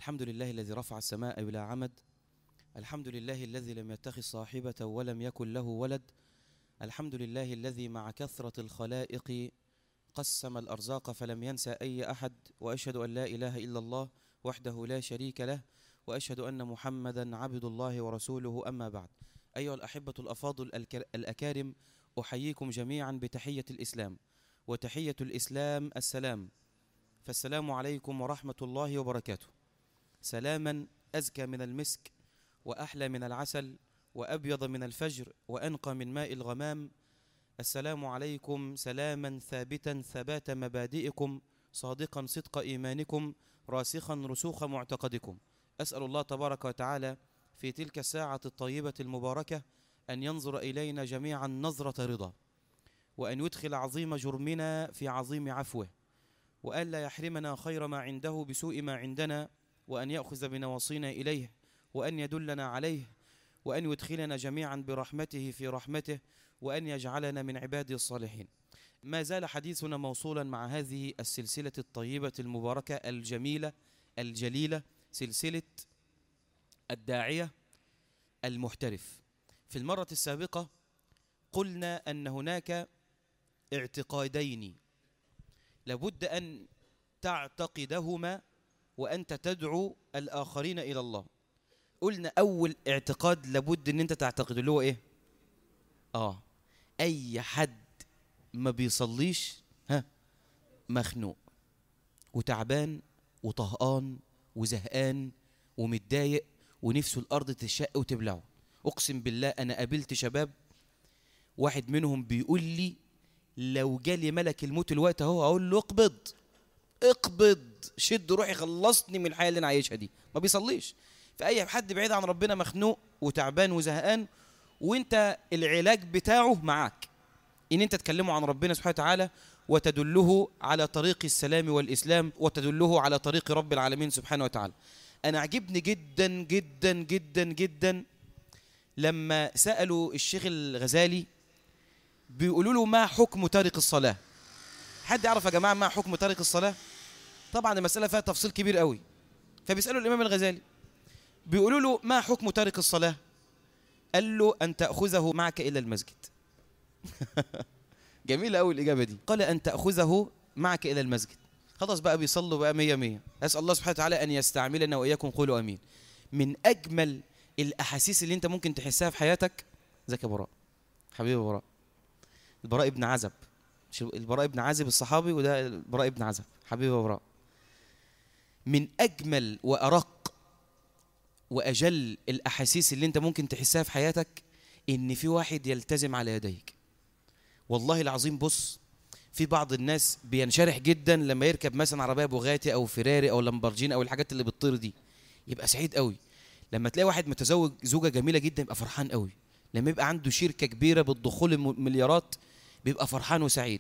الحمد لله الذي رفع السماء بلا عمد. الحمد لله الذي لم يتخذ صاحبة ولم يكن له ولد. الحمد لله الذي مع كثرة الخلائق قسم الأرزاق فلم ينسى أي أحد. وأشهد أن لا إله إلا الله وحده لا شريك له، وأشهد أن محمدا عبد الله ورسوله. أما بعد، أيها الأحبة الأفاضل الأكارم، أحييكم جميعا بتحية الإسلام، وتحية الإسلام السلام. فالسلام عليكم ورحمة الله وبركاته. سلاما أزكى من المسك، وأحلى من العسل، وأبيض من الفجر، وأنقى من ماء الغمام. السلام عليكم سلاما ثابتا ثبات مبادئكم، صادقا صدق إيمانكم، راسخا رسوخ معتقدكم. أسأل الله تبارك وتعالى في تلك الساعة الطيبة المباركة أن ينظر إلينا جميعا نظرة رضا، وأن يدخل عظيم جرمنا في عظيم عفوه، وأن لا يحرمنا خير ما عنده بسوء ما عندنا، وأن يأخذ بنواصينا إليه، وأن يدلنا عليه، وأن يدخلنا جميعا برحمته في رحمته، وأن يجعلنا من عباده الصالحين. ما زال حديثنا موصولا مع هذه السلسلة الطيبة المباركة الجميلة الجليلة، سلسلة الداعية المحترف. في المرة السابقة قلنا أن هناك اعتقادين لابد أن تعتقدهما وأنت تدعو الآخرين إلى الله. قلنا أول اعتقاد لابد أن أنت تعتقد اللي هو إيه؟ أي حد ما بيصليش مخنوق وتعبان وطهقان وزهقان ومتضايق ونفسه الأرض تشق وتبلعه. أقسم بالله أنا قابلت شباب، واحد منهم بيقول لي لو جالي ملك الموت الوقت اهو اقول له اقبض شد روحي خلصني من الحياه اللي انا عايشها دي. ما بيصليش. فاي حد بعيد عن ربنا مخنوق وتعبان وزهقان، وانت العلاج بتاعه معاك ان انت تكلمه عن ربنا سبحانه وتعالى، وتدله على طريق السلام والاسلام، وتدله على طريق رب العالمين سبحانه وتعالى. انا عجبني جدا جدا جدا جدا لما سالوا الشيخ الغزالي بيقولوا له ما حكم تارك الصلاة؟ حد يعرف يا جماعة ما حكم تارك الصلاة؟ طبعا المسألة فيها تفصيل كبير قوي. فبيسألوا الإمام الغزالي بيقولوا له ما حكم تارك الصلاة؟ قال له أن تأخذه معك إلى المسجد. جميلة قوي الإجابة دي. قال أن تأخذه معك إلى المسجد. خلاص بقى بيصلوا بقى 100. أسأل الله سبحانه وتعالى أن يستعملنا وإياكم، قولوا أمين. من أجمل الأحاسيس اللي أنت ممكن تحسها في حياتك، ذاك يا براء حبيبي براء، البراء ابن عزب، البراء ابن عازب الصحابي، وده البراء ابن عزب حبيبي براء. من أجمل وأرق وأجل الأحاسيس اللي أنت ممكن تحسها في حياتك إن في واحد يلتزم على يديك. والله العظيم بص، في بعض الناس بينشرح جدا لما يركب مثلا عربية بوغاتي أو فيراري أو لامبرجيني أو الحاجات اللي بتطير دي، يبقى سعيد قوي. لما تلاقي واحد متزوج زوجة جميلة جدا يبقى فرحان قوي. لما يبقى عنده شركة كبيرة بالدخول المليارات بيبقى فرحان وسعيد.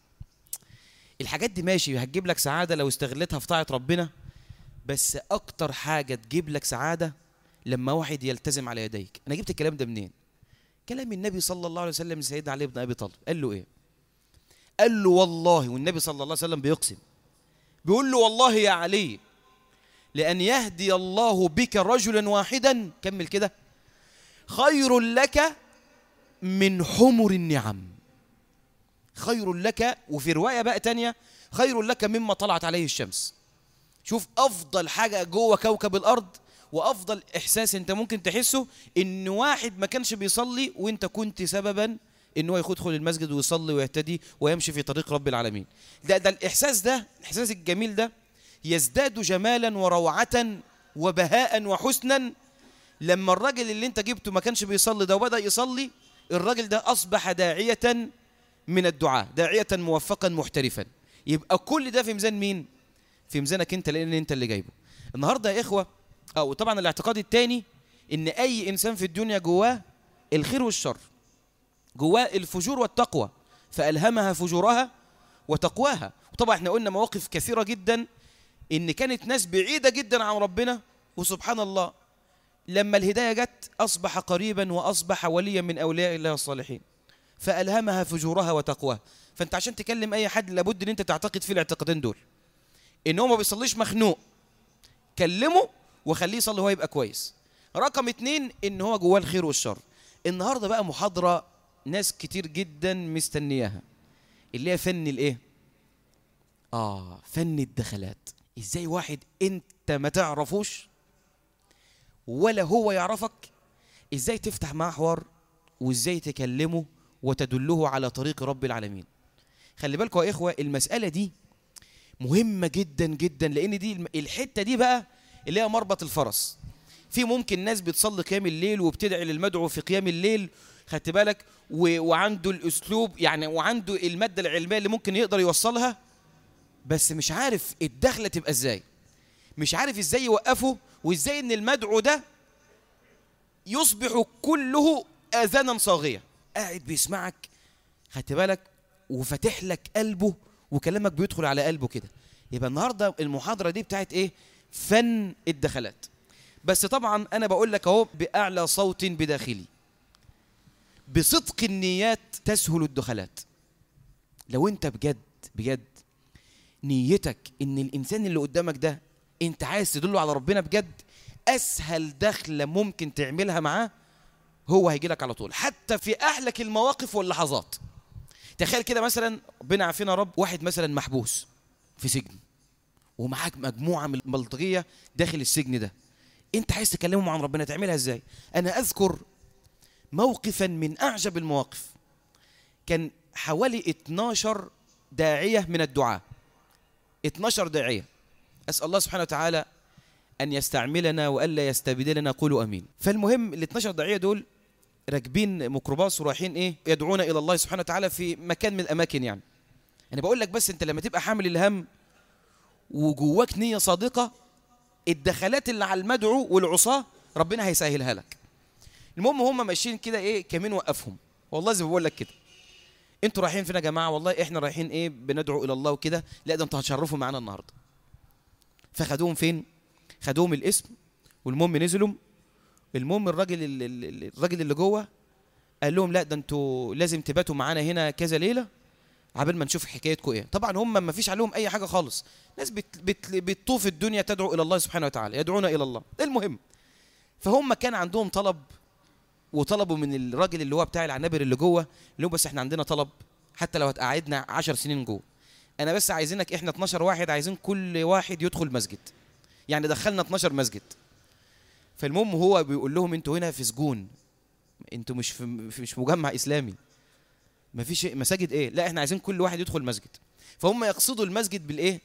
الحاجات دي ماشي هتجيب لك سعادة لو استغلتها في طاعة ربنا، بس أكتر حاجة تجيب لك سعادة لما واحد يلتزم على يديك. أنا جبت الكلام ده منين؟ كلام النبي صلى الله عليه وسلم لسيدنا علي بن أبي طالب. قال له إيه؟ قال له والله، والنبي صلى الله عليه وسلم بيقسم، بيقول له والله يا علي لأن يهدي الله بك رجلا واحدا، كمل كده، خير لك من حمر النعم. خير لك، وفي رواية بقى تانية خير لك مما طلعت عليه الشمس. شوف أفضل حاجة جوه كوكب الأرض وأفضل إحساس أنت ممكن تحسه إن واحد ما كانش بيصلي وأنت كنت سببا إن هو يدخل المسجد ويصلي ويهتدي ويمشي في طريق رب العالمين. ده الإحساس ده، الإحساس الجميل ده يزداد جمالا وروعة وبهاء وحسنا لما الراجل اللي أنت جبته ما كانش بيصلي ده وبدأ يصلي. الراجل ده أصبح داعية من الدعاء، داعية موفقا محترفا. يبقى كل ده في ميزان مين؟ في ميزانك انت، لان انت اللي جايبه. النهارده يا اخوه، او طبعا الاعتقاد الثاني ان اي انسان في الدنيا جواه الخير والشر، جواه الفجور والتقوى، فالهمها فجورها وتقواها. وطبعا احنا قلنا مواقف كثيره جدا ان كانت ناس بعيده جدا عن ربنا، وسبحان الله لما الهدايه جت اصبح قريبا واصبح وليا من اولياء الله الصالحين، فألهمها فجورها وتقواها. فأنت عشان تكلم أي حد لابد أن أنت تعتقد في الاعتقادين دول، إن هو ما بيصليش مخنوق، كلمه وخليه يصلي هو يبقى كويس. رقم 2 ان هو جواه الخير والشر. النهارده بقى محاضرة ناس كتير جدا مستنياها، اللي هي فن الايه؟ فن الدخلات. ازاي واحد انت ما تعرفوش ولا هو يعرفك، ازاي تفتح معاه حوار وازاي تكلمه وتدله على طريق رب العالمين. خلي بالكم يا اخوة، المسألة دي مهمة جدا جدا، لان دي الحتة دي بقى اللي هي مربط الفرس. في ممكن ناس بتصلي قيام الليل وبتدعي للمدعو في قيام الليل، خدت بالك، وعنده الاسلوب يعني، وعنده المادة العلمية اللي ممكن يقدر يوصلها، بس مش عارف الدخلة تبقى ازاي، مش عارف ازاي يوقفه، وازاي ان المدعو ده يصبح كله اذانا صاغية، قاعد بيسمعك، خدت بالك، وفتح لك قلبه وكلامك بيدخل على قلبه كده. يبقى النهارده المحاضرة دي بتاعت ايه؟ فن الدخلات. بس طبعا انا بقول لك اهو باعلى صوت بداخلي، بصدق النيات تسهل الدخلات. لو انت بجد بجد نيتك ان الانسان اللي قدامك ده انت عايز تدله على ربنا بجد، اسهل دخله ممكن تعملها معاه هو هيجي لك على طول، حتى في احلك المواقف واللحظات. تخيل كده مثلا، ربنا يعافينا يا رب، واحد مثلا محبوس في سجن ومعاك مجموعه من البلطجيه داخل السجن ده، انت عايز تكلمهم عن ربنا، تعملها ازاي؟ انا اذكر موقفا من اعجب المواقف. كان حوالي 12 داعيه من الدعاة، 12 داعيه، اسال الله سبحانه وتعالى ان يستعملنا والا يستبدلنا، قولوا امين. فالمهم ال 12 داعيه دول راكبين ميكروباص ورايحين ايه؟ يدعون الى الله سبحانه وتعالى في مكان من الاماكن. يعني انا بقول لك بس انت لما تبقى حامل الهم وجواك نيه صادقه، الدخلات اللي على المدعو والعصاه ربنا هيسهلها لك. المهم هم ماشيين كده ايه، كمين وقفهم، والله زي ما بقول لك كده، انتوا رايحين فين يا جماعه؟ والله احنا رايحين ايه، بندعو الى الله وكده. لا ده انتوا هتشرفوا معانا النهارده. فخدوهم فين؟ خدوهم الاسم، والمهم نزلوا. المهم الراجل اللي جوه قال لهم لا ده انتوا لازم تباتوا معانا هنا كذا ليله عبال ما نشوف حكايتكم ايه. طبعا هم ما فيش عليهم اي حاجه خالص، ناس بتطوف الدنيا تدعو الى الله سبحانه وتعالى، يدعون الى الله. المهم فهم كان عندهم طلب، وطلبوا من الراجل اللي هو بتاع العنابر اللي جوه، اللي هو بس احنا عندنا طلب حتى لو هتقعدنا 10 سنين جوه، انا بس عايزينك، احنا 12 واحد عايزين كل واحد يدخل مسجد، يعني دخلنا 12 مسجد. فالمهم هو بيقول لهم انتوا هنا في سجون، انتوا مش مجمع اسلامي، ما فيش مساجد ايه، لا احنا عايزين كل واحد يدخل مسجد. فهم يقصدوا المسجد بالايه؟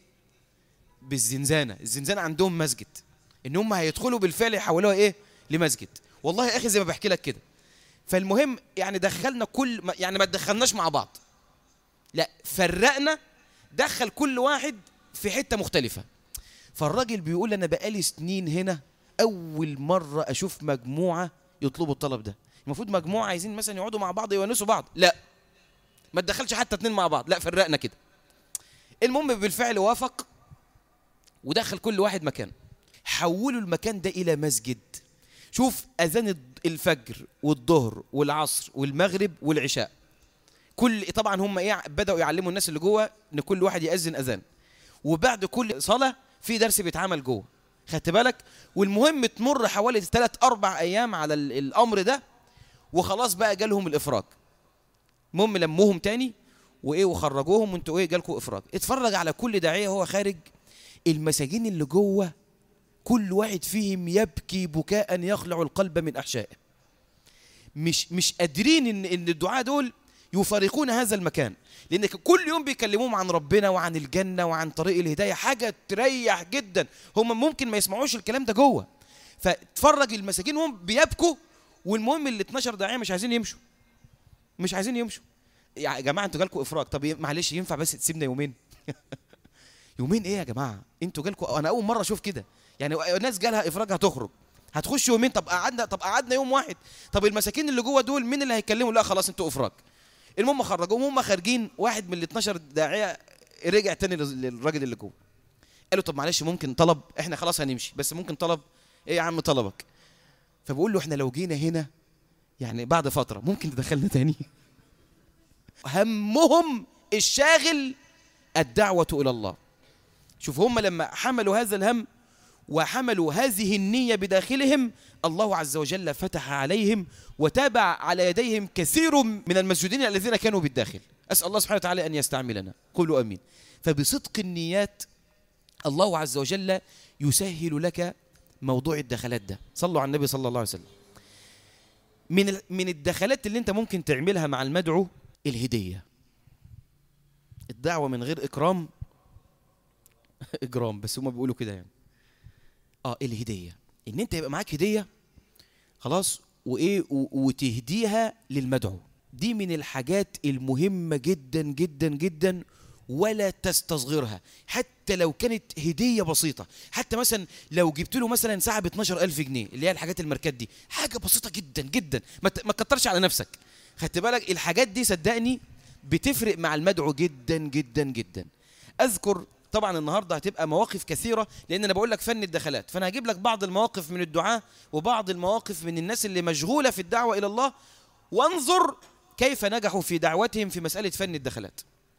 بالزنزانه. الزنزانه عندهم مسجد، ان هم هيدخلوا بالفعل يحولوها ايه؟ لمسجد. والله يا اخي زي ما بحكي لك كده. فالمهم يعني دخلنا يعني ما تدخلناش مع بعض، لا فرقنا، دخل كل واحد في حته مختلفه. فالراجل بيقول انا بقالي سنين هنا اول مره اشوف مجموعه يطلبوا الطلب ده. المفروض مجموعه عايزين مثلا يقعدوا مع بعض يونسوا بعض، لا ما تدخلش حتى 2 مع بعض، لا فرقنا كده. المهم بالفعل وافق ودخل كل واحد مكان، حولوا المكان ده الى مسجد. شوف اذان الفجر والظهر والعصر والمغرب والعشاء، طبعا هم ايه، بداوا يعلموا الناس اللي جوه ان كل واحد يأذن اذان، وبعد كل صلاه في درس بيتعمل جوه، خدت بالك. والمهم تمر حوالي 3-4 ايام على الامر ده، وخلاص بقى جالهم الافراج. المهم لموهم تاني وايه وخرجوهم، وانتوا ايه جالكم افراج. اتفرج على كل داعيه هو خارج، المساجين اللي جوه كل واحد فيهم يبكي بكاء يخلع القلب من احشائه، مش قادرين ان الدعاة دول يفارقون هذا المكان، لان كل يوم بيكلموهم عن ربنا وعن الجنه وعن طريق الهدايه، حاجه تريح جدا. هم ممكن ما يسمعوش الكلام ده جوه، فتفرج المساجين هم بيبكوا، والمهم ال 12 داعيه مش عايزين يمشوا، مش عايزين يمشوا. يا جماعه انتوا جالكم افراج، طب معلش ينفع بس تسيبنا يومين؟ يومين ايه يا جماعه؟ انتوا جالكم، انا اول مره اشوف كده، يعني الناس جالها افراج هتخرج، هتخش يومين، طب قعدنا يوم واحد، طب المساكين اللي جوه دول مين اللي هيكلموا؟ لا خلاص انتوا افراج. المهم خرجوهم، هم خارجين واحد من ال 12 داعيه رجع تاني للراجل اللي جوه، قال له طب معلش ممكن طلب، احنا خلاص هنمشي بس ممكن طلب. ايه يا عم طلبك؟ فبقول له احنا لو جينا هنا يعني بعد فتره ممكن تدخلنا تاني؟ همهم الشاغل الدعوه الى الله. شوف هم لما حملوا هذا الهم وحملوا هذه النية بداخلهم، الله عز وجل فتح عليهم وتابع على يديهم كثير من المسجونين الذين كانوا بالداخل. أسأل الله سبحانه وتعالى أن يستعملنا، قولوا أمين. فبصدق النيات الله عز وجل يسهل لك موضوع الدخلات ده. صلوا على النبي صلى الله عليه وسلم. من الدخلات اللي انت ممكن تعملها مع المدعو الهدية. الدعوة من غير إكرام إجرام، بس هما بيقولوا كده يعني. الهدية، إن أنت يبقى معاك هدية خلاص وتهديها للمدعو. دي من الحاجات المهمة جدا جدا جدا، ولا تستصغرها حتى لو كانت هدية بسيطة. حتى مثلا لو جبت له مثلا ساعة ب 12,000 جنيه اللي هي الحاجات الماركات دي، حاجة بسيطة جدا جدا، ما تكترش على نفسك. خدت بالك؟ الحاجات دي صدقني بتفرق مع المدعو جدا جدا جدا. أذكر طبعا النهارده هتبقى مواقف كثيرة، لأن أنا بقول لك فن الدخلات، فأنا هجيب لك بعض المواقف من الدعاة وبعض المواقف من الناس اللي مشغولة في الدعوة إلى الله، وانظر كيف نجحوا في دعوتهم في مسألة فن الدخلات.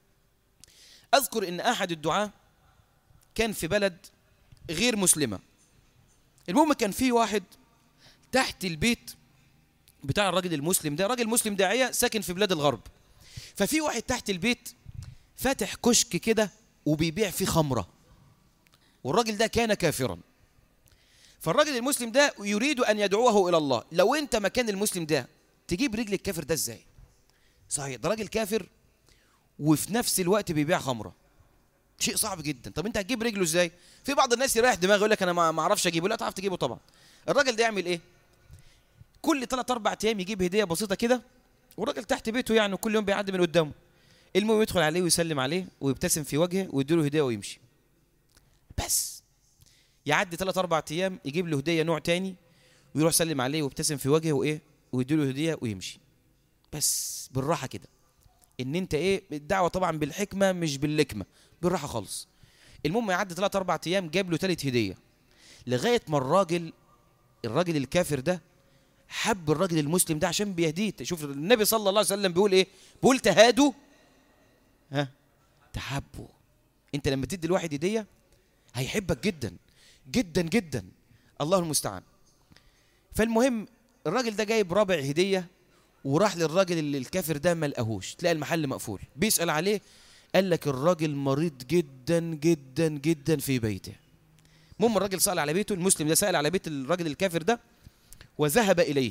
أذكر إن أحد الدعاة كان في بلد غير مسلمة. المهم كان في واحد تحت البيت بتاع الراجل المسلم ده، راجل مسلم داعية ساكن في بلاد الغرب. ففي واحد تحت البيت فاتح كشك كده وبيبيع فيه خمرة، والراجل ده كان كافرا. فالراجل المسلم ده يريد أن يدعوه إلى الله. لو أنت مكان المسلم ده تجيب رجل الكافر ده إزاي؟ صحيح ده راجل كافر وفي نفس الوقت بيبيع خمرة، شيء صعب جدا. طب أنت هتجيب رجله إزاي؟ في بعض الناس يريح دماغه يقول لك أنا ما أعرفش أجيبه. لا، تعرف تجيبه طبعا. الراجل ده يعمل إيه؟ كل 3-4 أيام يجيب هدية بسيطة كده، والراجل تحت بيته يعني كل يوم بيعدي من قدامه. المهم يدخل عليه ويسلم عليه ويبتسم في وجهه ويديله هدية ويمشي. بس يعدي 3-4 أيام يجيب له هدية نوع تاني ويروح يسلم عليه ويبتسم في وجهه ويديله هدية ويمشي. بس بالراحة كده، إن أنت الدعوة طبعا بالحكمة مش باللكمة، بالراحة خالص. المهم يعدي 3-4 أيام جاب له 3 هدية، لغاية ما الراجل الكافر ده حب الراجل المسلم ده عشان بيهديه. شوف النبي صلى الله عليه وسلم بيقول إيه؟ بيقول تهادوا تحبوا. انت لما تدي الواحد هديه هيحبك جدا جدا جدا، الله المستعان. فالمهم الراجل ده جايب رابع هديه وراح للراجل اللي الكافر ده ما لقاهوش، تلاقي المحل مقفول. بيسأل عليه، قال لك الراجل مريض جدا جدا جدا في بيته. المهم الراجل سأل على بيته، المسلم ده سأل على بيت الراجل الكافر ده وذهب إليه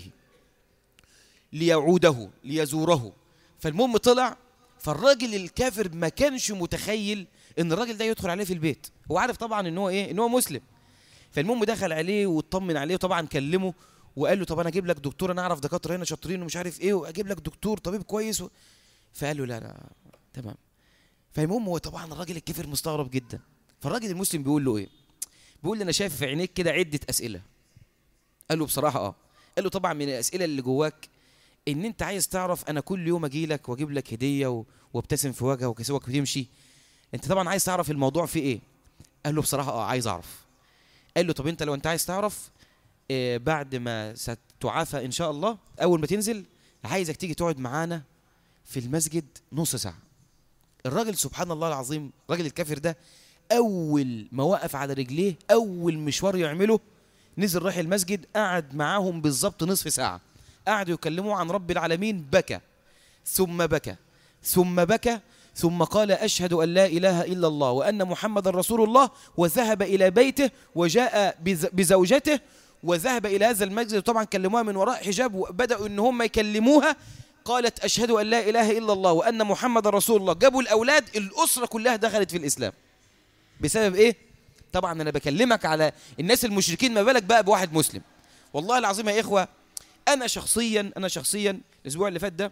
ليعوده ليزوره. فالمهم طلع، فالراجل الكافر ما كانش متخيل ان الراجل ده يدخل عليه في البيت. هو عارف طبعا ان هو ان هو مسلم. فالمهم دخل عليه واطمن عليه، وطبعا كلمه وقال له طب انا اجيب لك دكتور، انا اعرف دكاتره هنا شاطرين ومش عارف ايه، واجيب لك دكتور طبيب كويس فقال له لا تمام. فالمهم هو طبعا الراجل الكافر مستغرب جدا. فالراجل المسلم بيقول له بيقول له انا شايف في عينيك كده عده اسئله. قال له بصراحه قال له طبعا من الاسئله اللي جواك ان انت عايز تعرف انا كل يوم اجي لك واجيب لك هديه وابتسم في وجهك وكسوك وتمشي، انت طبعا عايز تعرف الموضوع فيه ايه. قال له بصراحه عايز اعرف. قال له طب انت لو انت عايز تعرف بعد ما ستعافى ان شاء الله، اول ما تنزل عايزك تيجي تقعد معانا في المسجد نص ساعه. الراجل سبحان الله العظيم، الراجل الكافر ده اول ما وقف على رجليه اول مشوار يعمله نزل راح المسجد، قعد معاهم بالظبط نصف ساعه، قعدوا يكلموا عن رب العالمين. بكى ثم بكى ثم بكى ثم قال أشهد أن لا إله إلا الله وأن محمد رسول الله، وذهب إلى بيته وجاء بزوجته وذهب إلى هذا المسجد. طبعا كلموها من وراء حجاب وبدأوا إن هم يكلموها. قالت أشهد أن لا إله إلا الله وأن محمد رسول الله. جابوا الأولاد، الأسرة كلها دخلت في الإسلام. بسبب إيه؟ طبعا أنا بكلمك على الناس المشركين، ما بالك بقى بواحد مسلم. والله العظيم يا إخوة، أنا شخصيا الأسبوع اللي فات ده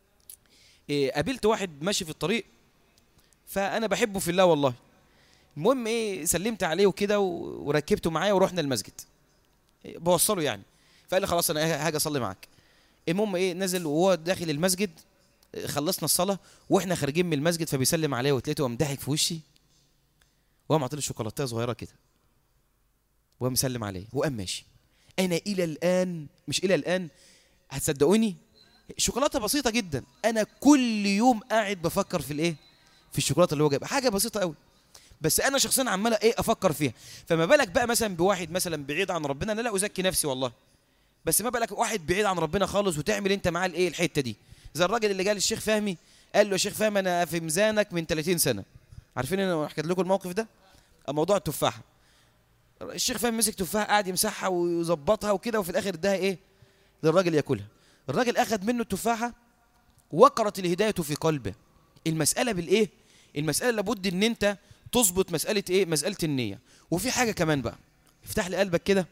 قابلت واحد ماشي في الطريق، فأنا بحبه في الله والله. المهم سلمت عليه وكده وركبته معايا ورحنا المسجد بوصله يعني. فقال لي خلاص أنا هاجي أصلي معاك. المهم نزل وهو داخل المسجد، خلصنا الصلاة واحنا خارجين من المسجد، فبيسلم عليه وتلاقيته قام ضاحك في وشي وقام عاطيلي شوكولاتة صغيرة كده وقام مسلم عليه وقام ماشي. أنا إلى الآن هتصدقوني شوكولاتة بسيطة جدا، أنا كل يوم قاعد بفكر في في الشوكولاتة اللي هو جايبها، حاجة بسيطة قوي، بس انا شخصيا عمال ايه افكر فيها. فما بالك بقى مثلا بواحد مثلا بعيد عن ربنا، انا لا ازكي نفسي والله، بس ما بالك واحد بعيد عن ربنا خالص وتعمل انت معاه الايه الحته دي. زي الراجل اللي قال للشيخ فهمي، قال له يا شيخ فهمي انا في ميزانك من 30 سنه. عارفين انا حكيت لكم الموقف ده، موضوع التفاحه. الشيخ فهمي مسك تفاحه قاعد يمسحها ويظبطها وكده، وفي الاخر اداها ايه للراجل ياكلها. الراجل اخذ منه التفاحه، وقرت الهدايه في قلبه. المساله بالايه؟ المساله لابد ان انت تظبط مساله ايه؟ مساله النيه. وفي حاجه كمان بقى، افتح لي قلبك كده،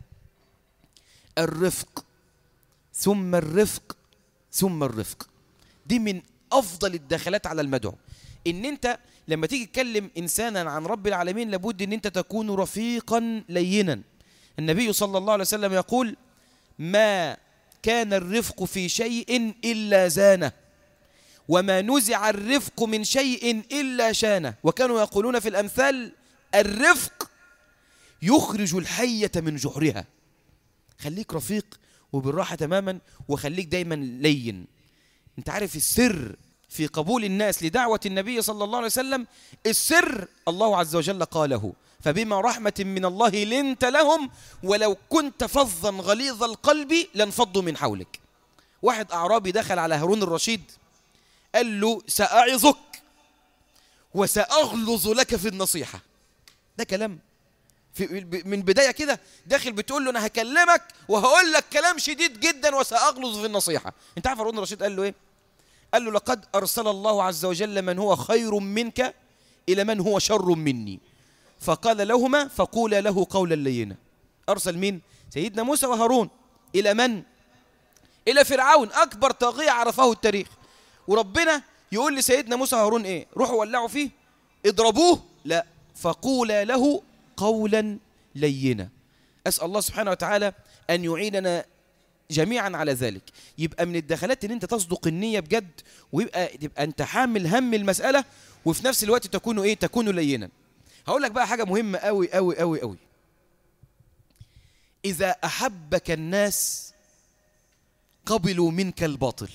الرفق ثم الرفق ثم الرفق. دي من افضل الدخلات على المدعو. ان انت لما تيجي تكلم انسانا عن رب العالمين لابد ان انت تكون رفيقا لينا. النبي صلى الله عليه وسلم يقول: ما كان الرفق في شيء الا زانه، وما نزع الرفق من شيء الا شانه. وكانوا يقولون في الامثال: الرفق يخرج الحية من جحرها. خليك رفيق وبالراحة تماما، وخليك دايما لين. انت عارف السر في قبول الناس لدعوة النبي صلى الله عليه وسلم؟ السر الله عز وجل قاله: فبما رحمة من الله لنت لهم ولو كنت فظا غليظ القلب لانفضوا من حولك. واحد أعرابي دخل على هارون الرشيد قال له: سأعظك وسأغلظ لك في النصيحة. ده كلام من بداية كده داخل بتقول له أنا هكلمك وهقول لك كلام شديد جدا وسأغلظ في النصيحة. انت عارف هارون الرشيد قال له ايه؟ قال له: لقد أرسل الله عز وجل من هو خير منك إلى من هو شر مني، فقال لهما: فقولا له قولا لينا. أرسل مين؟ سيدنا موسى وهارون. إلى من؟ إلى فرعون، أكبر طاغية عرفه التاريخ. وربنا يقول لسيدنا موسى وهارون ايه؟ روحوا ولعوا فيه، اضربوه؟ لا، فقولا له قولا لينا. أسأل الله سبحانه وتعالى أن يعيننا جميعا على ذلك. يبقى من الدخلات ان انت تصدق النية بجد، تبقى انت حامل هم المسألة، وفي نفس الوقت تكون ايه؟ تكون لينا. هقول لك بقى حاجة مهمة قوي قوي قوي قوي. إذا أحبك الناس قبلوا منك الباطل،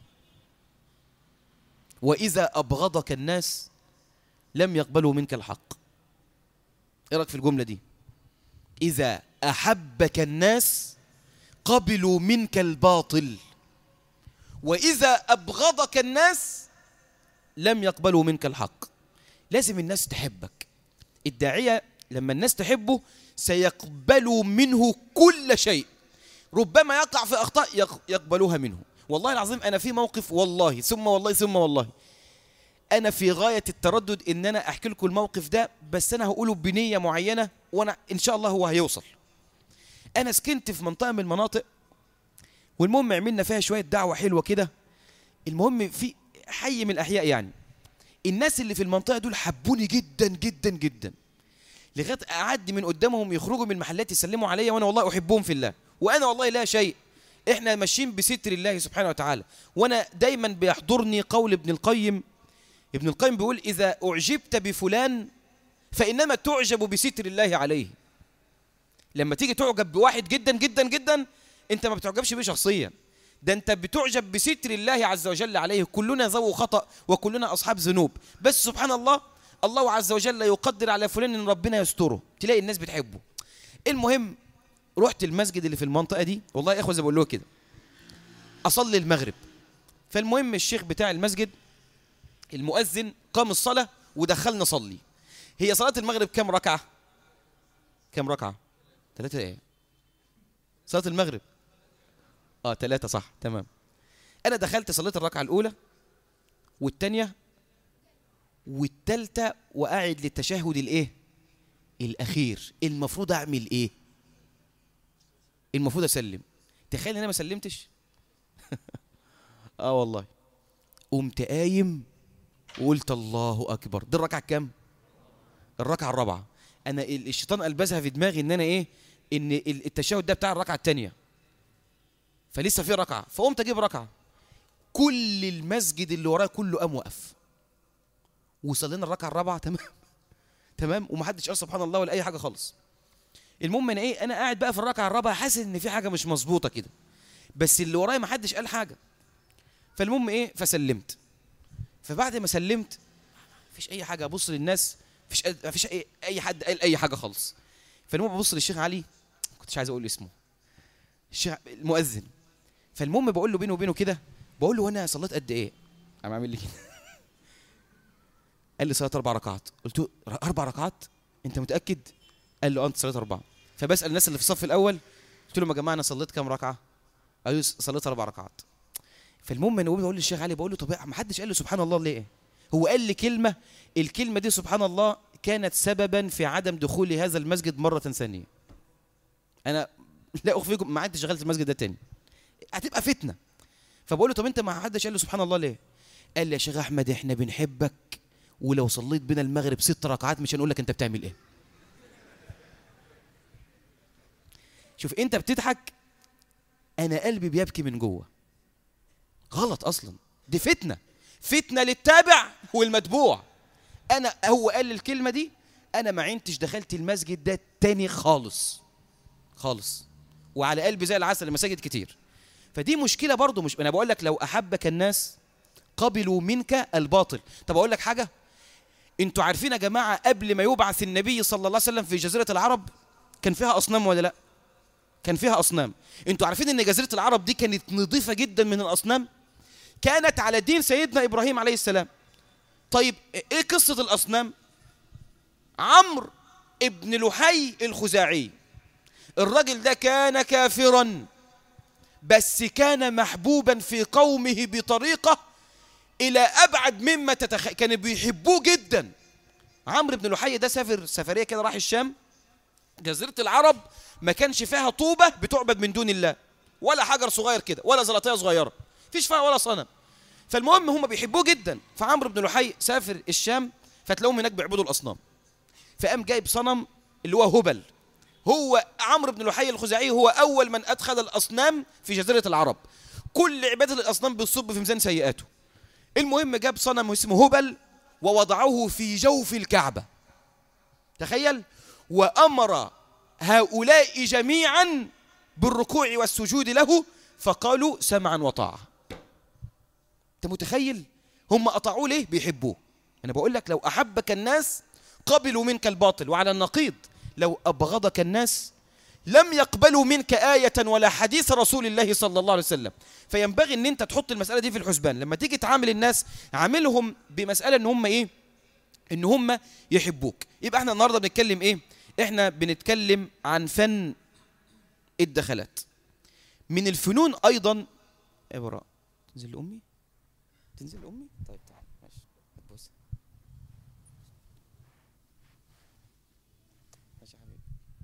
وإذا أبغضك الناس لم يقبلوا منك الحق. ايه رأيك في الجملة دي؟ إذا أحبك الناس قبلوا منك الباطل، وإذا أبغضك الناس لم يقبلوا منك الحق. لازم الناس تحبك. الداعية لما الناس تحبه سيقبلوا منه كل شيء. ربما يقع في أخطاء يقبلوها منه. والله العظيم أنا في موقف، والله ثم والله ثم والله أنا في غاية التردد إن أنا أحكي لكم الموقف ده، بس أنا هقوله بنية معينة، وأنا إن شاء الله هو هيوصل. أنا سكنت في منطقة من المناطق، والمهم عملنا فيها شوية دعوة حلوة كده. المهم في حي من الأحياء يعني، الناس اللي في المنطقة دول حبوني جدا جدا جدا، لغاية أعدي من قدامهم يخرجوا من المحلات يسلموا عليا، وأنا والله أحبهم في الله، وأنا والله لا شيء، إحنا ماشيين بستر الله سبحانه وتعالى. وأنا دايما بيحضرني قول ابن القيم. ابن القيم بيقول: إذا أعجبت بفلان فإنما تعجب بستر الله عليه. لما تيجي تعجب بواحد جدا جدا جدا، أنت ما بتعجبش بيه شخصيا، ده أنت بتعجب بستر الله عز وجل عليه. كلنا ذو خطأ وكلنا أصحاب ذنوب، بس سبحان الله، الله عز وجل يقدر على فلان ان ربنا يستره، تلاقي الناس بتحبه. المهم رحت المسجد اللي في المنطقه دي، والله يا اخوه زي ما بقول له كده، اصلي المغرب. فالمهم الشيخ بتاع المسجد المؤذن قام الصلاه ودخلنا نصلي. هي صلاه المغرب كم ركعه؟ كم ركعه؟ 3 ايه؟ صلاه المغرب 3 صح، تمام. انا دخلت صليت الركعه الاولى والثانيه والتالتة، وقاعد للتشهد الايه؟ الاخير. المفروض اعمل ايه؟ المفروض اسلم. تخيل ان انا ما سلمتش. والله قمت قايم وقلت الله اكبر. دي الركعه كام؟ الركعه الرابعه. انا الشيطان البسها في دماغي ان انا ايه؟ ان التشهد ده بتاع الركعه الثانيه، فلسه في ركعه، فقمت اجيب ركعه. كل المسجد اللي ورايا كله قام وقف، وصلينا الركعه الرابعه تمام تمام، ومحدش قال سبحان الله ولا اي حاجه خالص. المهم انا ايه؟ انا قاعد بقى في الركعه الرابعه حاسس ان في حاجه مش مظبوطه كده، بس اللي ورايا محدش قال حاجه. فالمهم ايه؟ فسلمت. فبعد ما سلمت مفيش اي حاجه، ابص للناس مفيش اي حد قال اي حاجه خالص. فالمهم ببص للشيخ علي، ما كنتش عايز اقول اسمه، الشيخ المؤذن. فالمهم بقول له بينه وبينه كده، بقول له وانا صليت قد ايه؟ قام عامل لي كده قال لي صليت 4 ركعات. قلت له 4 ركعات؟ انت متاكد؟ قال له انت صليت 4. فبسال الناس اللي في الصف الاول، قلت لهم يا جماعه انا صليت كام ركعه؟ قالوا صليت 4 ركعات. فالمهم انا بقول للشيخ علي، بقول له طب ما حدش قال له سبحان الله ليه؟ هو قال لي كلمه، الكلمه دي سبحان الله كانت سببا في عدم دخول هذا المسجد مره ثانيه. انا لا اخفيكم ما عدتش شغلت المسجد ده تاني، هتبقى فتنه. فبقول له طب انت ما حدش قال له سبحان الله ليه؟ قال لي يا شيخ احمد احنا بنحبك، ولو صليت بنا المغرب 6 ركعات مش هنقول لك انت بتعمل ايه. شوف انت بتضحك، انا قلبي بيبكي من جوه. غلط اصلا، دي فتنه، فتنه للتابع والمتبوع. هو قال لي الكلمه دي، انا ما عندتش دخلت المسجد ده تاني خالص خالص، وعلى قلبي زي العسل المساجد كتير. فدي مشكله برضو. مش انا بقول لك لو احبك الناس قبلوا منك الباطل. طب اقول لك حاجه، انتوا عارفين يا جماعه قبل ما يبعث النبي صلى الله عليه وسلم في جزيره العرب كان فيها اصنام ولا لا؟ كان فيها اصنام. انتوا عارفين ان جزيره العرب دي كانت نظيفه جدا من الاصنام، كانت على دين سيدنا ابراهيم عليه السلام. طيب ايه قصه الاصنام؟ عمرو ابن لحي الخزاعي، الراجل ده كان كافرا، بس كان محبوبا في قومه بطريقه الى ابعد مما تتخيل، كانوا بيحبوه جدا. عمرو بن لحي ده سافر سفريه كده، راح الشام. جزيره العرب ما كانش فيها طوبه بتعبد من دون الله، ولا حجر صغير كده، ولا زلطيه صغيره، مفيش فيها ولا صنم. فالمهم هم بيحبوه جدا. فعمرو بن لحي سافر الشام، فتلاقوهم هناك بيعبدوا الاصنام. فقام جايب صنم اللي هو هبل. هو عمرو بن لحي الخزاعي هو اول من ادخل الاصنام في جزيره العرب. كل عباده الاصنام بتصب في ميزان سيئاته. المهم جاب صنم اسمه هبل ووضعه في جوف الكعبه، تخيل، وامر هؤلاء جميعا بالركوع والسجود له، فقالوا سمعا وطاعه. انت متخيل هم اطاعوه ليه؟ بيحبوه. انا بقول لك لو احبك الناس قبلوا منك الباطل، وعلى النقيض لو ابغضك الناس لم يقبلوا منك آية ولا حديث رسول الله صلى الله عليه وسلم. فينبغي ان انت تحط المسألة دي في الحسبان. لما تيجي تعامل الناس عاملهم بمسألة ان هم ايه؟ ان هم يحبوك. يبقى احنا النهاردة بنتكلم ايه؟ احنا بنتكلم عن فن الدخلات. من الفنون ايضا يا براء، تنزل لأمي؟ تنزل لأمي؟ طيب تعال ماشي. بص ماشي يا حبيبي.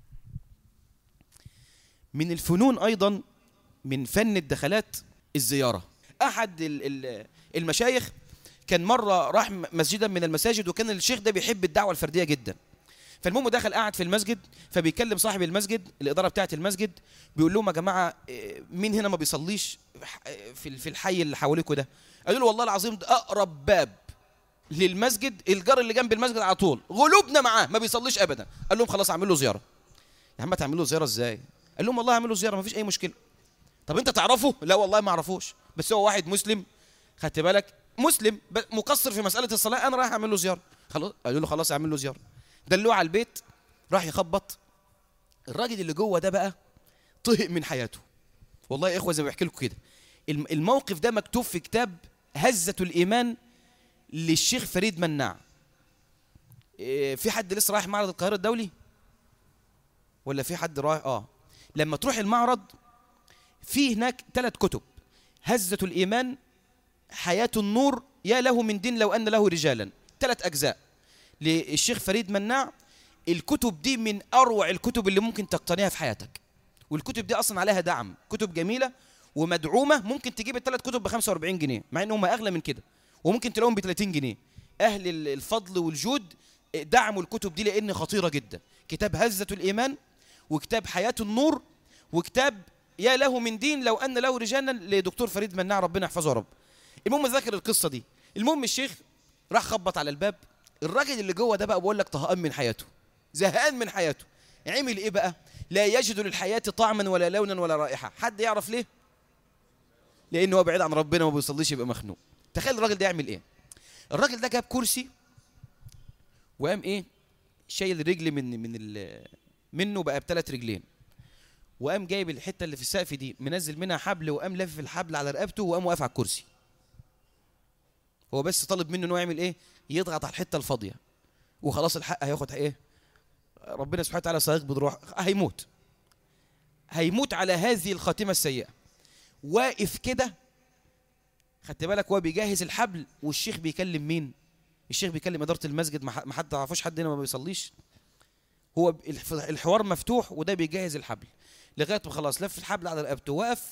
من الفنون ايضا من فن الدخلات الزيارة. احد المشايخ كان مرة راح مسجدا من المساجد، وكان الشيخ ده بيحب الدعوة الفردية جدا. فالمهم دخل قاعد في المسجد، فبيكلم صاحب المسجد، الإدارة بتاعة المسجد، بيقول لهم يا جماعة مين هنا ما بيصليش في الحي اللي حواليكوا ده؟ قالوا له والله العظيم ده أقرب باب للمسجد الجار اللي جنب المسجد على طول، غلوبنا معاه ما بيصليش أبدا. قال لهم خلاص اعمل له زيارة. يا عم تعمل له زيارة ازاي؟ قال لهم والله اعمل له زيارة ما فيش أي مشكلة. طب أنت تعرفه؟ لا والله ما أعرفوش، بس هو واحد مسلم، خدت بالك، مسلم مقصر في مسألة الصلاة، أنا رايح أعمل له زيارة. خلاص قالوا له خلاص اعمل له زيارة. دلوه على البيت، راح يخبط. الراجل اللي جوه ده بقى طهق من حياته. والله يا اخوه زي ما بحكي لكم كده، الموقف ده مكتوب في كتاب هزة الإيمان للشيخ فريد مناع. في حد لسه رايح معرض القاهرة الدولي؟ ولا في حد رايح؟ لما تروح المعرض في هناك 3 كتب: هزة الإيمان، حياة النور، يا له من دين لو أن له رجالا. 3 أجزاء للشيخ فريد مناع. الكتب دي من أروع الكتب اللي ممكن تقتنيها في حياتك، والكتب دي أصلا عليها دعم، كتب جميلة ومدعومة. ممكن تجيب ال3 كتب ب45 جنيه، مع إنهم أغلى من كده، وممكن تلاقيهم ب30 جنيه. أهل الفضل والجود دعموا الكتب دي لأن خطيرة جدا. كتاب هزة الإيمان، وكتاب حياة النور، وكتاب يا له من دين لو أن له رجالا لدكتور فريد مناع ربنا يحفظه يا رب. المهم ذكر القصة دي. المهم الشيخ راح خبط على الباب. الراجل اللي جوه ده بقى بقول لك طهقان من حياته، زهقان من حياته. عمل ايه بقى؟ لا يجد للحياة طعما ولا لونا ولا رائحة. حد يعرف ليه؟ لأنه هو بعيد عن ربنا وما بيصليش، يبقى مخنوق. تخيل الراجل ده يعمل ايه؟ الراجل ده جاب كرسي وقام ايه؟ شايل رجل منه بقى ب3 رجلين، وقام جايب الحته اللي في السقف دي منزل منها حبل، وقام لافف الحبل على رقبته، وقام واقف على الكرسي. هو بس طالب منه انه يعمل ايه؟ يضغط على الحته الفاضيه، وخلاص الحق هياخد ايه؟ ربنا سبحانه وتعالى سيقبض روح، هيموت على هذه الخاتمه السيئه. واقف كده، خدت بالك، هو بيجهز الحبل، والشيخ بيكلم مين؟ الشيخ بيكلم اداره المسجد، ما حد عرفوش، حد هنا ما بيصليش، هو الحوار مفتوح، وده بيجهز الحبل لغايه ما خلاص لف الحبل على رقبته، وقف،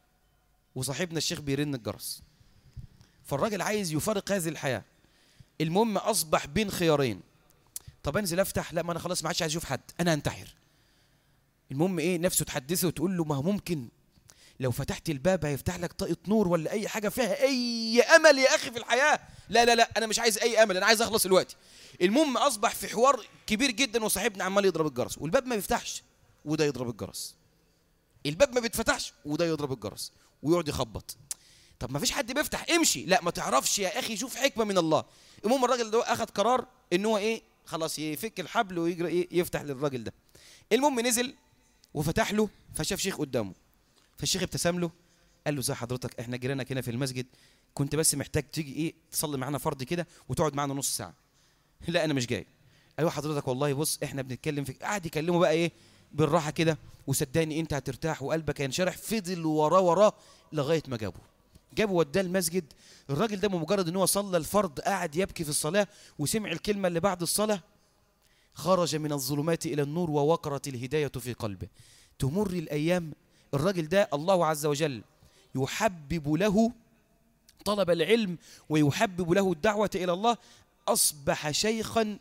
وصاحبنا الشيخ بيرن الجرس. فالراجل عايز يفارق هذه الحياه. المهم اصبح بين خيارين، طب انزل افتح؟ لا، ما انا خلاص ما عادش عايز اشوف حد، انا هنتحر. المهم ايه، نفسه تحدثه وتقول له ما هو ممكن لو فتحت الباب هيفتح لك طاقه نور ولا اي حاجه فيها اي امل يا اخي في الحياه. لا لا لا، انا مش عايز اي امل، انا عايز اخلص دلوقتي. المهم اصبح في حوار كبير جدا، وصاحبنا عمال يضرب الجرس، والباب ما بيفتحش، وده يضرب الجرس، الباب ما بيتفتحش، وده يضرب الجرس، ويقعد يخبط. طب ما فيش حد بيفتح، امشي. لا، ما تعرفش يا اخي، شوف حكمه من الله. المهم الراجل ده اخذ قرار ان هو ايه، خلاص يفك الحبل ويجري ايه، يفتح للراجل ده. المهم نزل وفتح له، فشاف شيخ قدامه، فالشيخ ابتسم له، قال له زي حضرتك، احنا جيرانك هنا في المسجد، كنت بس محتاج تيجي ايه تصلي معانا فرض كده وتقعد معانا نص ساعه. لا انا مش جاي. ايوه حضرتك والله بص احنا بنتكلم فيك. قعد يكلمه بقى ايه بالراحه كده، وصدقني انت هترتاح وقلبك هينشرح. فضل وراه لغايه ما جابه وداه المسجد. الراجل ده بمجرد ان هو صلى الفرض قعد يبكي في الصلاه، وسمع الكلمه اللي بعد الصلاه، خرج من الظلمات الى النور ووقرت الهدايه في قلبه. تمر الايام، الراجل ده الله عز وجل يحبب له طلب العلم ويحبب له الدعوه الى الله، اصبح شيخا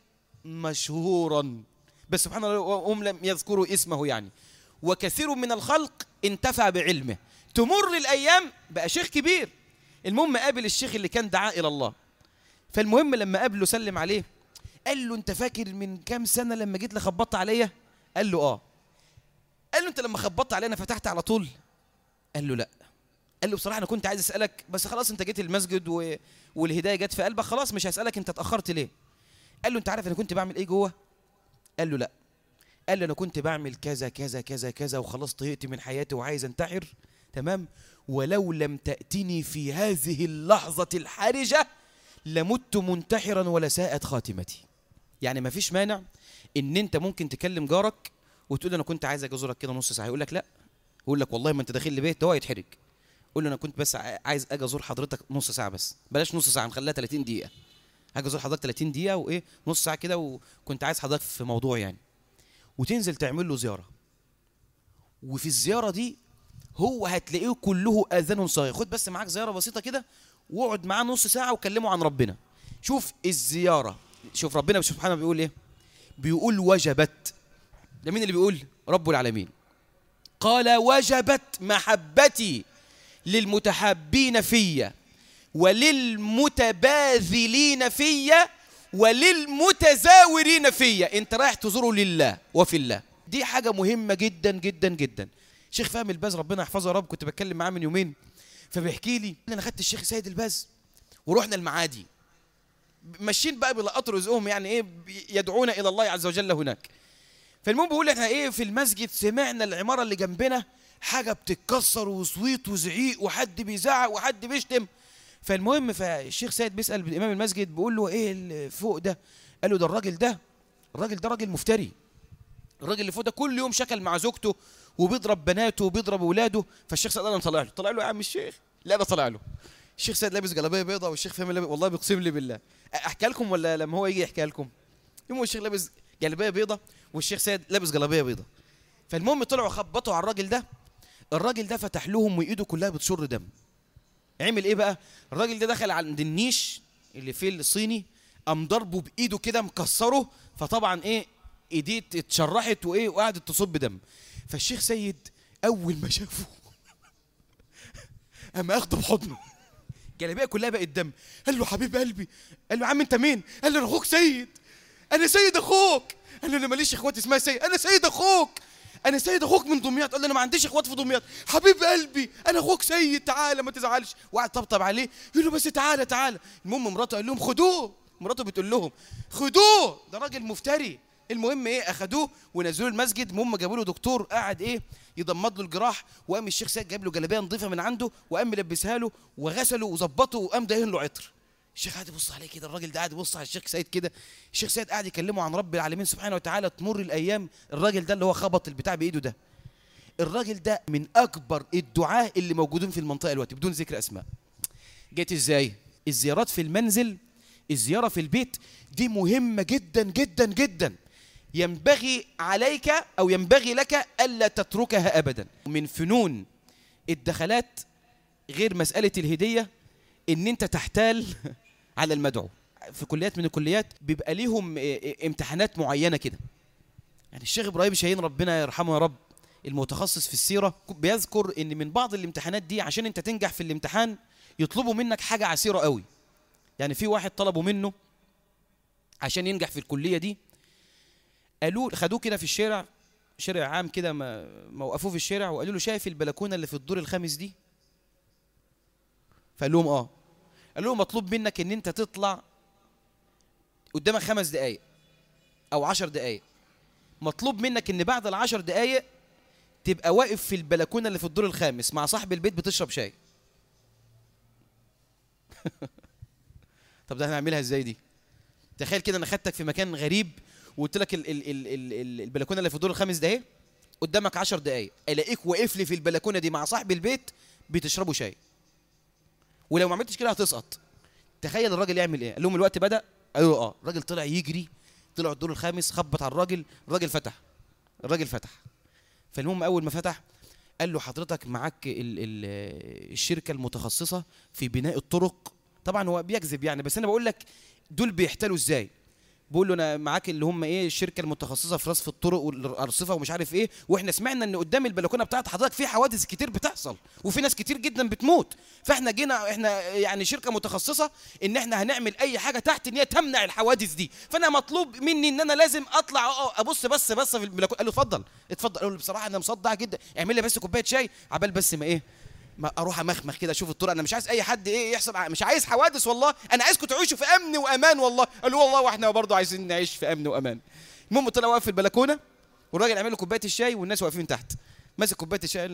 مشهورا، بس سبحان الله هم لم يذكروا اسمه يعني، وكثير من الخلق انتفع بعلمه. تمر الايام بقى شيخ كبير. المهم قابل الشيخ اللي كان دعاه الى الله. فالمهم لما قابله سلم عليه، قال له انت فاكر من كام سنه لما جيت لي خبطت عليا؟ قال له اه. قال له انت لما خبطت عليا انا فتحت على طول؟ قال له لا. قال له بصراحه انا كنت عايز اسالك، بس خلاص انت جيت المسجد والهدايه جت في قلبك، خلاص مش هسالك انت اتاخرت ليه. قال له انت عارف انا كنت بعمل ايه جوه؟ قال له لا. قال له انا كنت بعمل كذا كذا كذا كذا، وخلاص طهقت من حياتي وعايز انتحر، تمام، ولو لم تأتني في هذه اللحظة الحرجة لمت منتحرا ولساءت خاتمتي. يعني ما فيش مانع ان انت ممكن تكلم جارك وتقول له انا كنت عايز ازورك كده نص ساعه، يقول لك لا، يقول لك والله ما انت داخل لي بيت، هو يتحرج. قول له انا كنت بس عايز اجي ازور حضرتك نص ساعه، بس بلاش نص ساعه، نخليها 30 دقيقه، هاجي ازور حضرتك 30 دقيقه وايه نص ساعه كده، وكنت عايز حضرتك في موضوع يعني، وتنزل تعمل له زياره. وفي الزياره دي هو هتلاقيه كله اذان صاغي. خد بس معاك زياره بسيطه كده، واقعد معاه نص ساعه وكلمه عن ربنا. شوف الزياره، شوف ربنا سبحانه بيقول ايه، بيقول وجبت. ده مين اللي بيقول؟ رب العالمين. قال وجبت محبتي للمتحابين فيا وللمتباذلين فيا وللمتزاورين فيا. انت رايح تزوره لله وفي الله، دي حاجه مهمه جدا جدا جدا. شيخ فهمي الباز ربنا يحفظه يا رب، كنت بتكلم معاه من يومين، فبيحكي لي انا خدت الشيخ سيد الباز ورحنا المعادي، ماشيين بقى بيلقطوا رزقهم يعني ايه، يدعون الى الله عز وجل هناك. فالمهم بيقول احنا ايه في المسجد سمعنا العماره اللي جنبنا حاجه بتتكسر وصويت وزعيق وحد بيزعق وحد بيشتم. فالمهم فالشيخ سيد بيسال امام المسجد بيقول له ايه اللي فوق ده؟ قال له ده الراجل ده راجل مفتري. الراجل اللي فوق ده كل يوم شكل مع زوجته وبيضرب بناته وبيضرب اولاده. فالشيخ سيد انا طلع له يا عم الشيخ. لا انا طلع له. الشيخ سيد لابس جلابيه بيضاء والشيخ فهمي لابس، والله بيقسم لي بالله احكي لكم ولا لما هو يجي يحكي لكم؟ المهم الشيخ لابس جلابيه بيضاء والشيخ سيد لابس جلابيه بيضاء. فالمهم طلعوا خبطوا على الراجل ده فتح لهم وايده كلها بتشر دم. عمل ايه بقى؟ الراجل ده دخل عند النيش اللي فيه الصيني، قام ضربه بايده كده مكسره، فطبعا ايه ايديه اتشرحت وايه وقعدت تصب دم. فالشيخ سيد اول ما شافه قام اخده بحضنه، الجلابيه كلها بقت دم. قال له حبيب قلبي. قال له يا عم انت مين؟ قال له انا اخوك سيد. انا سيد اخوك. قال له انا ماليش اخوات اسمها سيد، انا سيد اخوك. انا سيد اخوك من دمياط. قال له انا ما عنديش اخوات في دمياط. حبيب قلبي انا اخوك سيد، تعالى ما تزعلش. وقعد طبطب عليه يقول له بس تعالى. المهم مراته قال لهم خدوه، مراته بتقول لهم خدوه ده راجل مفتري، المهم ايه، اخدوه ونزلوه المسجد. المهم جابوا له دكتور قاعد ايه يضمد له الجراح، وقام الشيخ سيد جاب له جلابيه نظيفه من عنده وقام ملبسها له وغسله وظبطه وقام دهن له عطر. الشيخ قاعد يبص عليه كده، الراجل ده قاعد يبص على الشيخ سيد كده. الشيخ سيد قاعد يكلمه عن رب العالمين سبحانه وتعالى. تمر الايام، الراجل ده اللي هو خبط البتاع بايده ده، الراجل ده من اكبر الدعاة اللي موجودين في المنطقه دلوقتي بدون ذكر اسماء. جت ازاي؟ الزيارات في المنزل، الزياره في البيت دي مهمه جدا جدا جدا. ينبغي عليك او ينبغي لك الا تتركها ابدا. من فنون الدخلات غير مساله الهديه ان انت تحتال على المدعو. في كليات من الكليات بيبقى ليهم امتحانات معينه كده. يعني الشيخ ابراهيم شاهين ربنا يرحمه يا رب المتخصص في السيره بيذكر ان من بعض الامتحانات دي عشان انت تنجح في الامتحان يطلبوا منك حاجه عسيره قوي. يعني في واحد طلبوا منه عشان ينجح في الكليه دي، قالوا خدوه كده في الشارع، شارع عام كده، ما وقفوه في الشارع وقالوا له شايف البلكونه اللي في الدور الخامس دي؟ فقال لهم اه. قال لهم مطلوب منك ان انت تطلع قدامك 5 دقايق او 10 دقايق، مطلوب منك ان بعد ال10 دقايق تبقى واقف في البلكونه اللي في الدور الخامس مع صاحب البيت بتشرب شاي. طب ده هنعملها ازاي دي؟ تخيل كده انا خدتك في مكان غريب وقلت لك البلكونه اللي في الدور الخامس ده اهي، قدامك 10 دقايق، الاقيك واقف لي في البلكونه دي مع صاحب البيت بتشربوا شاي، ولو ما عملتش كده هتسقط. تخيل الراجل يعمل ايه؟ قال لهم الوقت بدأ؟ قالوا اه. الراجل طلع يجري، طلع الدور الخامس، خبط على الراجل، الراجل فتح. فالمهم اول ما فتح قال له حضرتك معاك الشركه المتخصصه في بناء الطرق. طبعا هو بيكذب يعني، بس انا بقول لك دول بيحتالوا ازاي. بقول له انا معاك اللي هم ايه الشركه المتخصصه في رصف الطرق والارصفه ومش عارف ايه، واحنا سمعنا ان قدام البلكونه بتاعت حضرتك في حوادث كتير بتحصل وفي ناس كتير جدا بتموت، فاحنا جينا احنا يعني شركه متخصصه ان احنا هنعمل اي حاجه تحت ان هي تمنع الحوادث دي، فانا مطلوب مني ان انا لازم اطلع ابص بس في البلكونه. قال له اتفضل. قال له بصراحه انا مصدع جدا، اعمل لي بس كوبايه شاي عبال بس ما اروح امخمخ كده اشوف الطرق، انا مش عايز اي حد يحصل، مش عايز حوادث والله، انا عايزكم تعيشوا في امن وامان والله. قالوا والله واحنا برضه عايزين نعيش في امن وامان. المهم طلع واقف في البلكونه والراجل عمل له كوبايه الشاي والناس واقفين تحت، ماسك كوبايه الشاي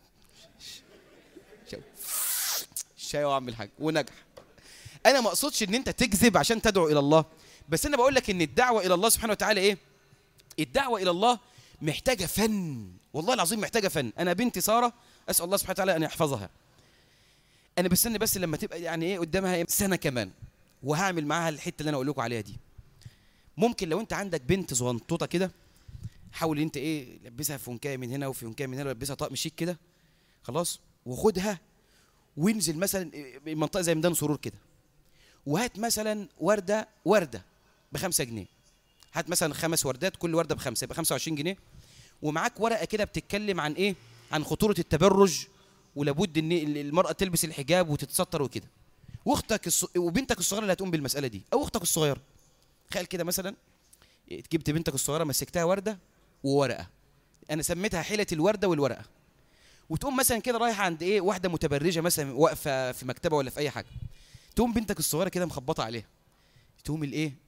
الشاي وعم الحاج ونجح. انا ما اقصدش ان انت تكذب عشان تدعو الى الله، بس انا بقول لك ان الدعوه الى الله سبحانه وتعالى ايه؟ الدعوه الى الله محتاجه فن، والله العظيم محتاجه فن. انا بنتي ساره اسال الله سبحانه وتعالى ان يحفظها، انا بستنى بس لما تبقى يعني ايه قدامها سنه كمان وهعمل معاها الحته اللي انا اقول لكم عليها دي. ممكن لو انت عندك بنت صغنطوطه كده حاول انت ايه لبسها فونكايه من هنا وفونكايه من هنا ولبسها طقم شيك كده خلاص، وخدها وانزل مثلا منطقه زي ميدان سرور كده وهات مثلا ورده ب5 جنيه، هات مثلا 5 وردات كل ورده ب5 يبقى 25 جنيه، ومعاك ورقه كده بتتكلم عن ايه؟ عن خطوره التبرج ولابد ان المراه تلبس الحجاب وتتستر وكده، واختك وبنتك الصغيره اللي هتقوم بالمساله دي او اختك الصغيره. تخيل كده مثلا جبت بنتك الصغيره مسكتها ورده وورقه، انا سميتها حيله الورده والورقه، وتقوم مثلا كده رايحه عند ايه واحده متبرجه مثلا واقفه في مكتبه ولا في اي حاجه، تقوم بنتك الصغيره كده مخبطه عليها، تقوم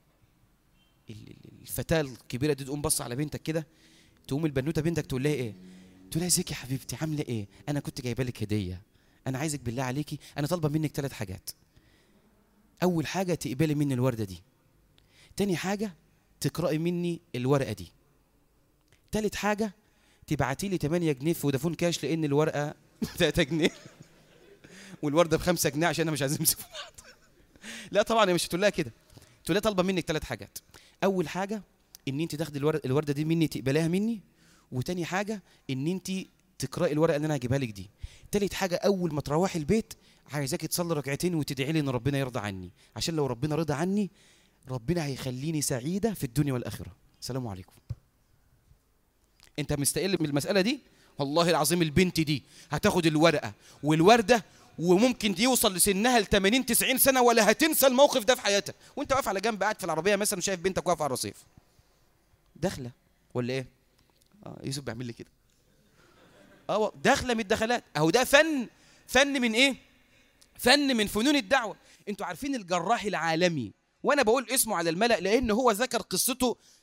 الفتاه الكبيره دي تقوم بص على بنتك كده، تقوم البنوته بنتك تقول لها ايه؟ تقول لها ازيك يا حبيبتي عامله ايه؟ انا كنت جايبه لك هديه، انا عايزك بالله عليكي انا طالبه منك 3 حاجات. اول حاجه تقبلي مني الورده دي، تاني حاجه تقراي مني الورقه دي، تالت حاجه تبعتي لي 8 جنيه في فودافون كاش لان الورقه 3 جنيه والورده ب5 جنيه عشان انا مش عايز امسك في بعض. لا طبعا مش هتقول لها كده، تقول لها طالبه منك 3 حاجات. اول حاجه ان انت تاخدي الورده دي مني تقبليها مني، وتاني حاجه ان انت تقراي الورقه اللي انا هجيبها لك دي، تالت حاجه اول ما تروحي البيت عايزاكي تصلي ركعتين وتدعي لي ان ربنا يرضى عني، عشان لو ربنا رضى عني ربنا هيخليني سعيده في الدنيا والاخره. السلام عليكم. انت مستقل من المساله دي؟ والله العظيم البنت دي هتاخد الورقه والورده وممكن دي يوصل لسنها ل80 90 سنه ولا هتنسى الموقف ده في حياتها، وانت واقف على جنب قاعد في العربيه مثلا شايف بنتك واقفه على الرصيف داخله ولا ايه؟ يوسف بيعمل لي كده داخله من الدخلات اهو. ده فن من ايه؟ فن من فنون الدعوه. انتوا عارفين الجراح العالمي، وانا بقول اسمه على الملأ لان هو ذكر قصته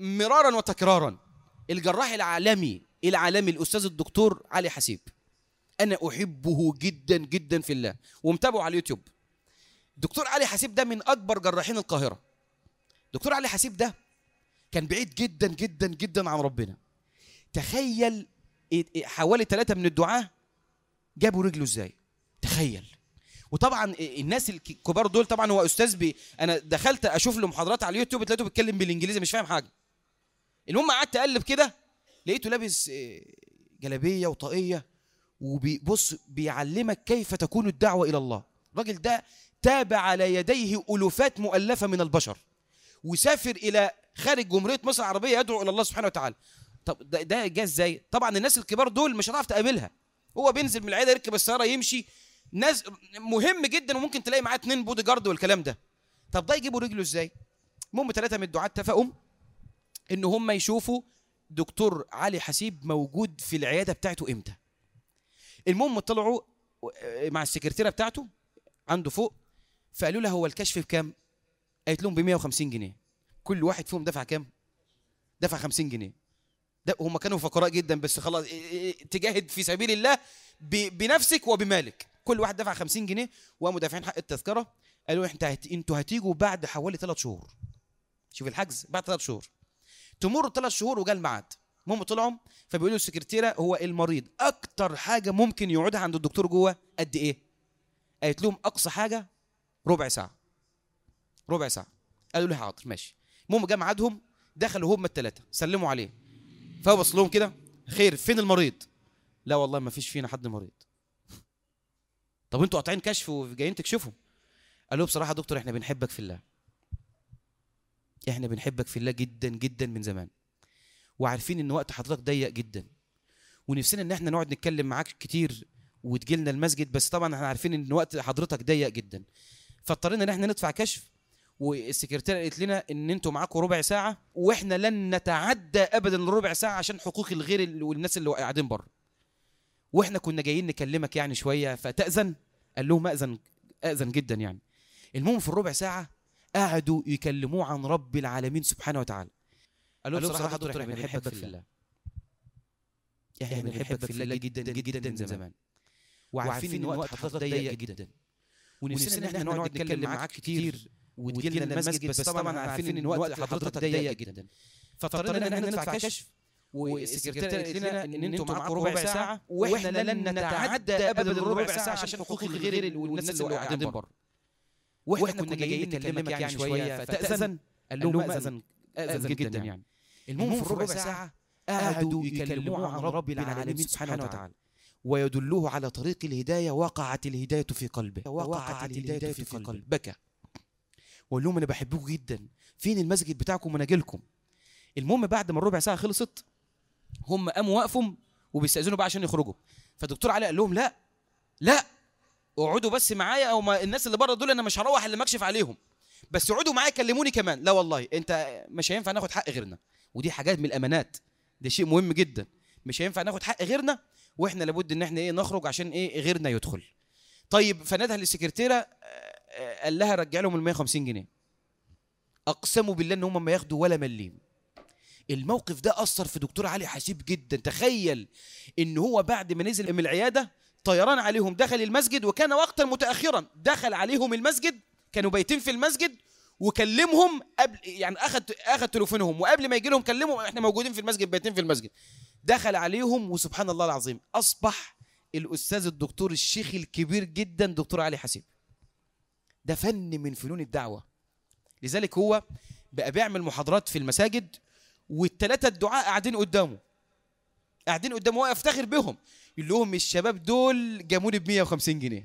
مرارا وتكرارا. الجراح العالمي الأستاذ الدكتور علي حسيب، أنا أحبه جدا جدا في الله ومتابعه على اليوتيوب. دكتور علي حسيب ده من أكبر جراحين القاهرة. دكتور علي حسيب ده كان بعيد جدا جدا جدا عن ربنا. تخيل حوالي 3 من الدعاة جابوا رجله ازاي، تخيل. وطبعا الناس الكبار دول طبعا هو استاذ انا دخلت اشوف له محاضرات على اليوتيوب لقيته بيتكلم بالانجليزي مش فاهم حاجه. المهم قعدت اقلب كده لقيته لابس جلابيه وطاقيه وبيبص بيعلمك كيف تكون الدعوه الى الله. الراجل ده تابع على يديه الوفات مؤلفه من البشر وسافر الى خارج جمهوريه مصر العربيه يدعو الى الله سبحانه وتعالى. طب ده جه ازاي؟ طبعا الناس الكبار دول مش هتعرف تقابلها، هو بينزل من العياده يركب السياره يمشي، ناس مهم جدا وممكن تلاقي معاه 2 بودي جارد والكلام ده. طب ده يجيبوا رجله ازاي؟ المهم 3 من الدعاة اتفقوا ان هم يشوفوا دكتور علي حسيب موجود في العياده بتاعته امتى. المهم طلعوا مع السكرتيره بتاعته عنده فوق، فقالوا لها هو الكشف بكام؟ قالت لهم ب 150 جنيه. كل واحد فيهم دفع كام؟ دفع 50 جنيه. ده هم كانوا فقراء جدا بس خلاص تجاهد في سبيل الله بنفسك وبمالك. كل واحد دفع 50 جنيه وقاموا دافعين حق التذكره. قالوا انتوا هتيجوا بعد حوالي 3 شهور. شوف الحجز بعد 3 شهور. تمر 3 شهور وجا الميعاد. المهم طلعوا فبيقولوا السكرتيره هو المريض اكتر حاجه ممكن يقعدها عند الدكتور جوه قد ايه؟ قالت لهم اقصى حاجه ربع ساعه. ربع ساعه. قالوا له حاضر ماشي. المهم جه ميعادهم، دخلوا هم ال3 سلموا عليه، فهو بص لهم كده خير فين المريض؟ لا والله ما فيش فينا حد مريض. طب انتوا قاطعين كشف وجايين تكشفوا؟ قال له بصراحه يا دكتور احنا بنحبك في الله، احنا بنحبك في الله جدا جدا من زمان، وعارفين ان وقت حضرتك ضيق جدا ونفسنا ان احنا نقعد نتكلم معاك كتير وتجي لنا المسجد، بس طبعا احنا عارفين ان وقت حضرتك ضيق جدا، فاضطرينا ان احنا ندفع كشف. والسكرتيره قالت لنا ان انتوا معاكم ربع ساعه واحنا لن نتعدى ابدا الربع ساعه عشان حقوق الغير والناس اللي قاعدين بره، واحنا كنا جايين نكلمك يعني شويه فتأذن؟ قال لهم أذن جدا يعني. المهم في الربع ساعه قعدوا يكلموه عن رب العالمين سبحانه وتعالى. قال لهم بصراحه دكتور احنا بنحبك في الله، احنا بنحبك في الله جدا جدا من زمان، وعارفين ان وقت حضرتك ضيق جدا ونفسنا ان احنا نقعد نتكلم معاك كتير وتجي لنا المسجد، بس طبعا عارفين ان وقت حضرتك ضيق جدا، فاضطرينا ان احنا ندفع كشف. والسكرتيره قالت لنا ان انتوا معاكم ربع ساعه واحنا لن نتعدى ابدا الربع ساعه عشان حقوق الغير والناس اللي قاعدين بره، واحنا كنا جايين نكلمك يعني شويه فتأذن؟ قال لهم أذن جدا يعني. المهم في الربع ساعه قعدوا يكلموه عن رب العالمين سبحانه وتعالى ويدلوه على طريق الهدايه. وقعت الهدايه في قلبه، وقعت الهدايه في قلبه، بكى وقال لهم انا بحبكم جدا، فين المسجد بتاعكم وانا اجي لكم. المهم بعد ما الربع ساعه خلصت هم قاموا وقفوا وبيستأذنوا بقى عشان يخرجوا، فالدكتور علي قال لهم لا اقعدوا بس معايا، او ما الناس اللي بره دول انا مش هروح الا ما اكشف عليهم، بس اقعدوا معايا كلموني كمان. لا والله انت مش هينفع ناخد حق غيرنا، ودي حاجات من الامانات، ده شيء مهم جدا، مش هينفع ناخد حق غيرنا واحنا لابد ان احنا نخرج عشان غيرنا يدخل. طيب فنادها للسكرتيره قال لها رجع لهم ال 150 جنيه. اقسموا بالله ان هم ما ياخدوا ولا مليم. الموقف ده اثر في دكتور علي حسيب جدا. تخيل ان هو بعد ما نزل من العياده طيران عليهم دخل المسجد، وكان وقتا متاخرا، دخل عليهم المسجد كانوا بايتين في المسجد وكلمهم قبل، يعني اخذ تليفونهم وقبل ما يجي لهم كلمهم احنا موجودين في المسجد بايتين في المسجد. دخل عليهم وسبحان الله العظيم اصبح الاستاذ الدكتور الشيخ الكبير جدا دكتور علي حسيب. ده فن من فنون الدعوه. لذلك هو بقى بيعمل محاضرات في المساجد والثلاثه الدعاء قاعدين قدامه هو يفتخر بهم، يقول لهم الشباب دول جابوني ب 150 جنيه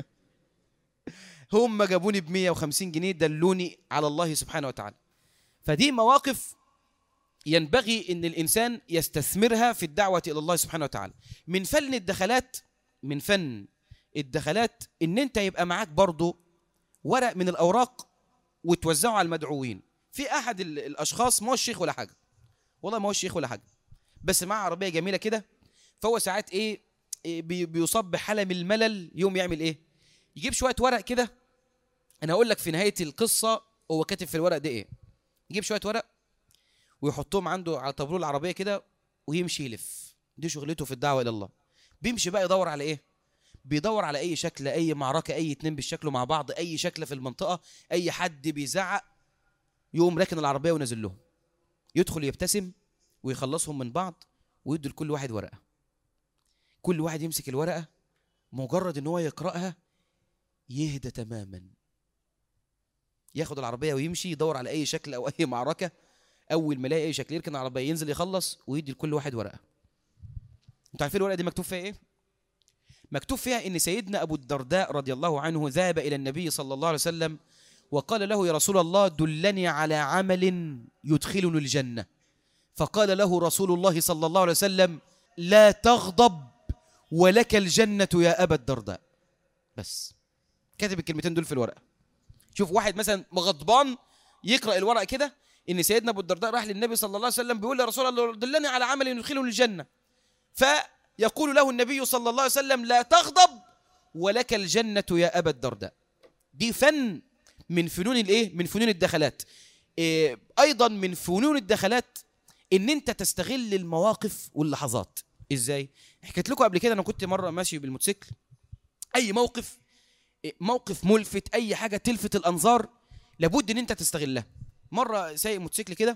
هم جابوني ب 150 جنيه دلوني على الله سبحانه وتعالى. فدي مواقف ينبغي ان الانسان يستثمرها في الدعوه الى الله سبحانه وتعالى. من فن الدخلات ان انت يبقى معاك برضو ورق من الاوراق وتوزعه على المدعوين. في احد الاشخاص ما هو الشيخ ولا حاجه، والله ما هو الشيخ ولا حاجه، بس معاه عربيه جميله كده، فهو ساعات بيصاب بحاله من الملل، يوم يعمل يجيب شويه ورق كده. انا هقول لك في نهايه القصه هو كاتب في الورق ده يجيب شويه ورق ويحطهم عنده على طابلوه العربيه كده ويمشي يلف. دي شغلته في الدعوه الى الله. بيمشي بقى يدور على ايه؟ بيدور على اي شكل، اي معركه، اي اتنين بيشكلوا مع بعض، اي شكل في المنطقه، اي حد بيزعق، يقوم راكن العربيه ونازل لهم، يدخل يبتسم ويخلصهم من بعض ويدي لكل واحد ورقه. كل واحد يمسك الورقه، مجرد ان هو يقراها يهدى تماما، ياخد العربيه ويمشي يدور على اي شكل او اي معركه. اول ما يلاقي اي شكل يركن العربيه، ينزل يخلص ويدي لكل واحد ورقه. انتوا عارفين الورقه دي مكتوب فيها ايه؟ مكتوب فيها ان سيدنا ابو الدرداء رضي الله عنه ذهب الى النبي صلى الله عليه وسلم وقال له: يا رسول الله دلني على عمل يدخلني الجنه. فقال له رسول الله صلى الله عليه وسلم: لا تغضب ولك الجنه يا ابا الدرداء. بس كاتب الكلمتين دول في الورقه. شوف واحد مثلا غضبان يقرا الورقه كده ان سيدنا ابو الدرداء راح للنبي صلى الله عليه وسلم بيقول: يا رسول الله دلني على عمل يدخلني الجنه. فيقول له النبي صلى الله عليه وسلم: لا تغضب ولك الجنه يا ابا الدرداء. دي فن من فنون الايه؟ من فنون الدخلات. ايضا من فنون الدخلات ان انت تستغل المواقف واللحظات. ازاي؟ حكيت لكم قبل كده، انا كنت مره ماشي بالموتوسيكل، اي موقف ملفت، اي حاجه تلفت الانظار لابد ان انت تستغلها. مره سايق موتوسيكل كده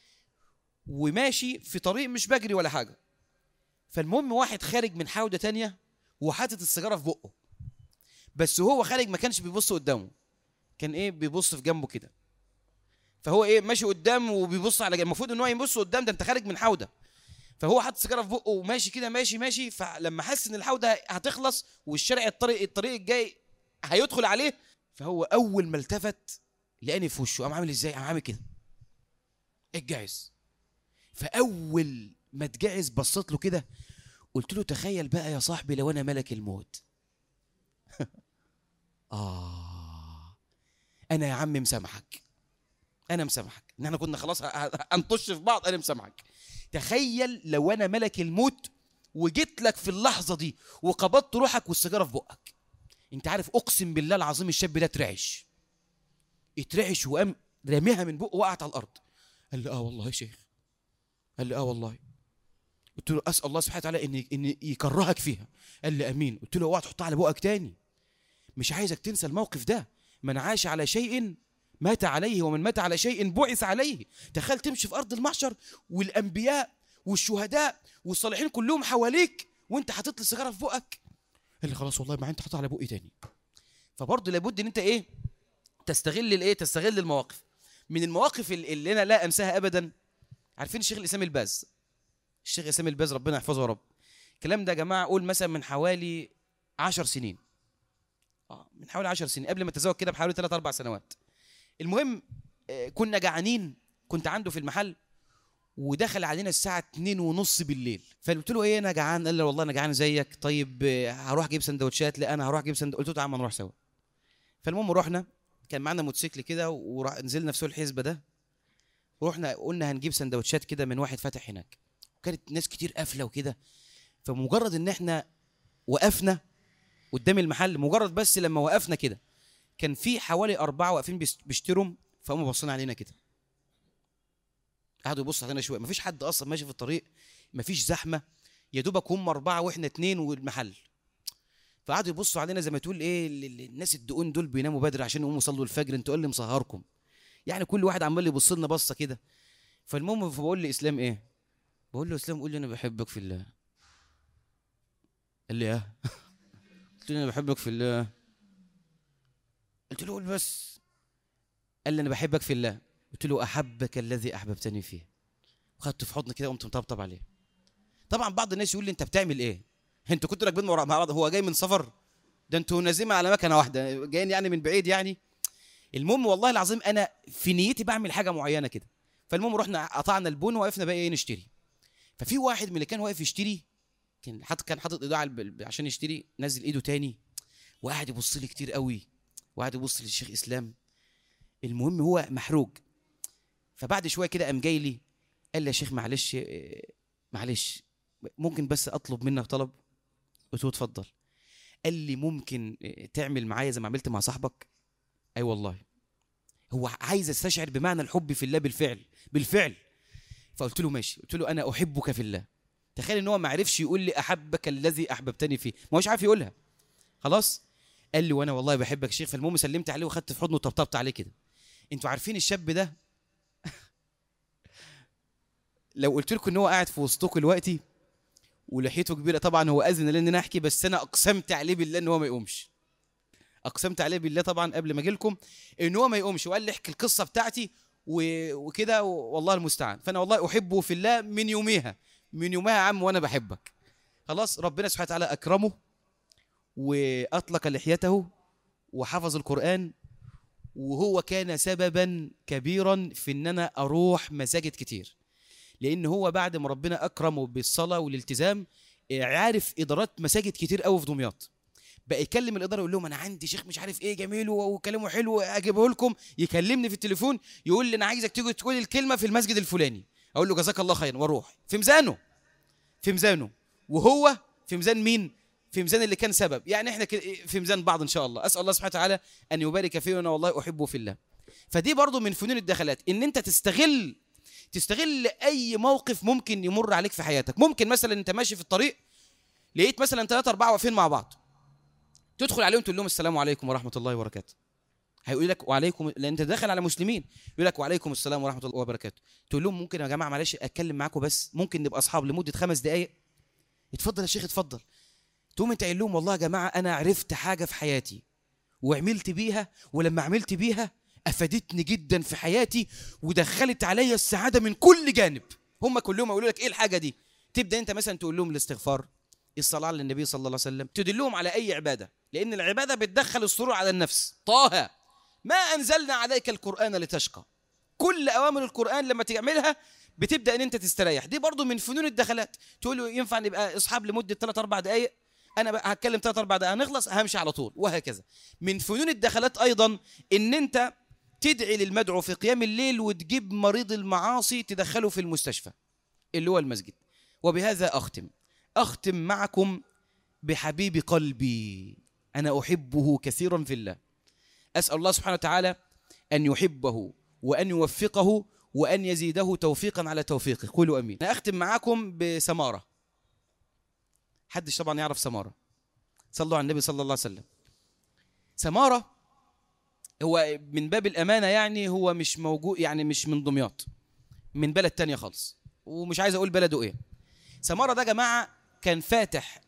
وماشي في طريق مش بجري ولا حاجه، فالمهم واحد خارج من حوده تانية وحاطط السيجاره في بقه، بس وهو خارج ما كانش بيبص قدامه، كان ايه؟ بيبص في جنبه كده. فهو ايه؟ ماشي قدام وبيبص على جنب، المفروض ان هو يبص قدام، ده انت خارج من حوده. فهو حاطط السيجاره في بقه وماشي كده، ماشي، فلما حس ان الحوده هتخلص والشارع الطريق الجاي هيدخل عليه، فهو اول ما التفت لقاني في وشه، قام عامل ازاي؟ قام عامل كده، اتجعز. فاول ما اتجعز بصيت له كده قلت له: تخيل بقى يا صاحبي لو انا ملك الموت. انا يا عم مسامحك، انا مسامحك ان احنا كنا خلاص هنطش في بعض، انا مسامحك. تخيل لو انا ملك الموت وجيت لك في اللحظه دي وقبضت روحك والسيجاره في بقك. انت عارف اقسم بالله العظيم الشاب ده اترعش وقام راميها من بقه وقعت على الارض. قال لي: والله يا شيخ. قال لي: والله. قلت له: اسال الله سبحانه وتعالى ان يكرهك فيها. قال لي: امين. قلت له: اوعى تحطها على بقك تاني، مش عايزك تنسى الموقف ده. من عاش على شيء مات عليه، ومن مات على شيء بعث عليه. تخيل تمشي في ارض المحشر والانبياء والشهداء والصالحين كلهم حواليك وانت حاطط لي السيجاره في بقك. قال لي: خلاص والله ما انت حاططها على بقي تاني. فبرضه لابد ان انت ايه؟ تستغل المواقف. من المواقف اللي انا لا انساها ابدا، عارفين الشيخ الاسلام الباز؟ الشيخ الاسلام الباز ربنا يحفظه يا رب. الكلام ده يا جماعه قول مثلا من حوالي 10 سنين. من حوالي 10 سنين، قبل ما اتزوج كده بحوالي 3 4 سنوات. المهم كنا جعانين، كنت عنده في المحل ودخل علينا الساعه 2:30 بالليل. فقلت له: ايه انا جعان. قال لي: والله انا جعان زيك. طيب هروح اجيب سندوتشات. لا انا هروح اجيب قلت له: تعالى نروح سوا. فالمهم رحنا، كان معانا موتوسيكل كده ونزلنا في سوق الحزبه ده، ورحنا قلنا هنجيب سندوتشات كده من واحد فاتح هناك، وكانت ناس كتير قافله وكده. فمجرد ان احنا وقفنا قدام المحل، مجرد بس لما وقفنا كده كان في حوالي 4 واقفين بيشتروا، فقاموا باصين علينا كده، قعدوا يبصوا علينا شويه. مفيش حد اصلا ماشي في الطريق، مفيش زحمه، يا دوبك هم 4 واحنا 2 والمحل. فقعدوا يبصوا علينا زي ما تقول ايه، الناس الدقون دول بيناموا بدري عشان يقوموا يصلوا الفجر، انتوا اللي مسهركم. يعني كل واحد عمال يبص لنا بصه كده. فالمهم بقول لي: اسلام ايه؟ بقول له: اسلام قول لي انا بحبك في الله. قال لي: اه. قلت له: انا بحبك في الله. قلت له: قول بس. قال لي: انا بحبك في الله. قلت له: احبك الذي احببتني فيه. وخدته في حضني كده وقمت مطبطب عليه. طبعا بعض الناس يقول لي: انت بتعمل ايه؟ انتوا كنتوا راكبين مع بعض، هو جاي من سفر؟ ده انتوا نازمه على مكنه واحده، جايين يعني من بعيد يعني. المهم والله العظيم انا في نيتي بعمل حاجه معينه كده. فالمهم رحنا قطعنا البون ووقفنا بقى ايه نشتري. ففي واحد من اللي كان واقف يشتري كان حاطط ايده عشان يشتري، نزل ايده تاني وقعد يبص لي كتير قوي، وقعد يبص للشيخ اسلام. المهم هو محروج. فبعد شويه كده قام جاي لي قال لي: يا شيخ معلش ممكن بس اطلب منك طلب؟ قلت له: اتفضل. قال لي: ممكن تعمل معايا زي ما عملت مع صاحبك؟ اي والله. هو عايز يستشعر بمعنى الحب في الله بالفعل. فقلت له ماشي، قلت له انا احبك في الله. تخيل ان هو ما عرفش يقول لي احبك الذي احببتني فيه، ما هوش عارف يقولها. خلاص قال لي وانا والله بحبك يا شيخ. فالمهم سلمت عليه وخدت في حضنه وطبطبت عليه كده. انتوا عارفين الشاب ده لو قلت لكم ان هو قاعد في وسطكم دلوقتي ولحيته كبيره، طبعا هو اذن لي ان انا احكي، بس انا اقسمت عليه بالله ان هو ما يقومش. اقسمت عليه بالله طبعا قبل ما اجي لكم ان هو ما يقومش، وقال لي احكي القصه بتاعتي وكده، والله المستعان. فانا والله احبه في الله من يوميها، من يومها يا عم وانا بحبك. خلاص ربنا سبحانه وتعالى اكرمه واطلق لحيته وحفظ القران، وهو كان سببا كبيرا في ان انا اروح مساجد كتير، لان هو بعد ما ربنا اكرمه بالصلاه والالتزام عارف ادارات مساجد كتير قوي في دمياط. بقى يكلم الاداره يقول لهم انا عندي شيخ مش عارف ايه جميل وكلامه حلو اجيبه لكم. يكلمني في التليفون يقول لي انا عايزك تيجي تقول الكلمه في المسجد الفلاني، اقول له جزاك الله خيرا واروح في ميزانه، في ميزانه، وهو في ميزان مين؟ في ميزان اللي كان سبب. يعني احنا في ميزان بعض ان شاء الله. اسال الله سبحانه وتعالى ان يبارك فيه، وانا والله احبه في الله. فدي برضو من فنون الدخلات، ان انت تستغل اي موقف ممكن يمر عليك في حياتك. ممكن مثلا انت ماشي في الطريق لقيت مثلا 3 4 واقفين مع بعض، تدخل عليهم تقول لهم السلام عليكم ورحمه الله وبركاته. هيقول لك وعليكم، لان انت داخل على مسلمين، يقول لك وعليكم السلام ورحمه الله وبركاته. تقول لهم ممكن يا جماعه معلش اتكلم معاكم، بس ممكن نبقى اصحاب لمده 5 دقائق؟ اتفضل يا شيخ اتفضل. تقوم انت قايل لهم والله يا جماعه انا عرفت حاجه في حياتي وعملت بيها، ولما عملت بيها افادتني جدا في حياتي ودخلت عليا السعاده من كل جانب. هم كلهم يقولوا لك ايه الحاجه دي؟ تبدا انت مثلا تقول لهم الاستغفار، الصلاه على النبي صلى الله عليه وسلم، تدلهم على اي عباده، لان العباده بتدخل السرور على النفس. طه ما انزلنا عليك القران لتشقى. كل اوامر القران لما تعملها بتبدا ان انت تستريح. دي برضو من فنون الدخلات. تقول له ينفع نبقى اصحاب لمده 3 4 دقائق؟ انا بقى هتكلم 3 4 دقائق هنخلص همشي على طول، وهكذا. من فنون الدخلات ايضا ان انت تدعي للمدعو في قيام الليل وتجيب مريض المعاصي تدخله في المستشفى اللي هو المسجد. وبهذا اختم معكم بحبيب قلبي، انا احبه كثيرا في الله. اسال الله سبحانه وتعالى ان يحبه وان يوفقه وان يزيده توفيقا على توفيقه. قولوا امين. انا اختم معاكم بسماره. حدش طبعا يعرف سماره. صلوا على النبي صلى الله عليه وسلم. سماره هو من باب الامانه، يعني هو مش موجود، يعني مش من دمياط، من بلد تانية خالص، ومش عايز اقول بلده ايه. سماره ده يا جماعه كان فاتح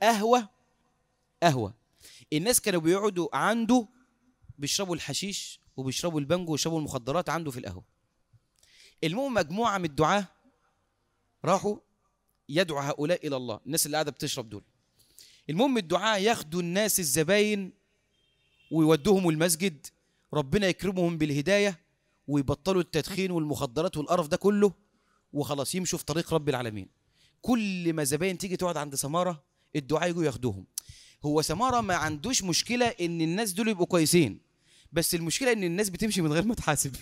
قهوه الناس كانوا بيقعدوا عنده بيشربوا الحشيش وبيشربوا البانجو ويشربوا المخدرات عنده في القهوه. المهم مجموعه من الدعاه راحوا يدعو هؤلاء الى الله، الناس اللي قاعده بتشرب دول. المهم الدعاه ياخدوا الناس الزباين ويودوهم المسجد، ربنا يكرمهم بالهدايه ويبطلوا التدخين والمخدرات والقرف ده كله، وخلاص يمشوا في طريق رب العالمين. كل ما زباين تيجي تقعد عند سماره الدعاه يجوا ياخدوهم. هو سماره ما عندوش مشكله ان الناس دول يبقوا كويسين، بس المشكله ان الناس بتمشي من غير ما تحاسب.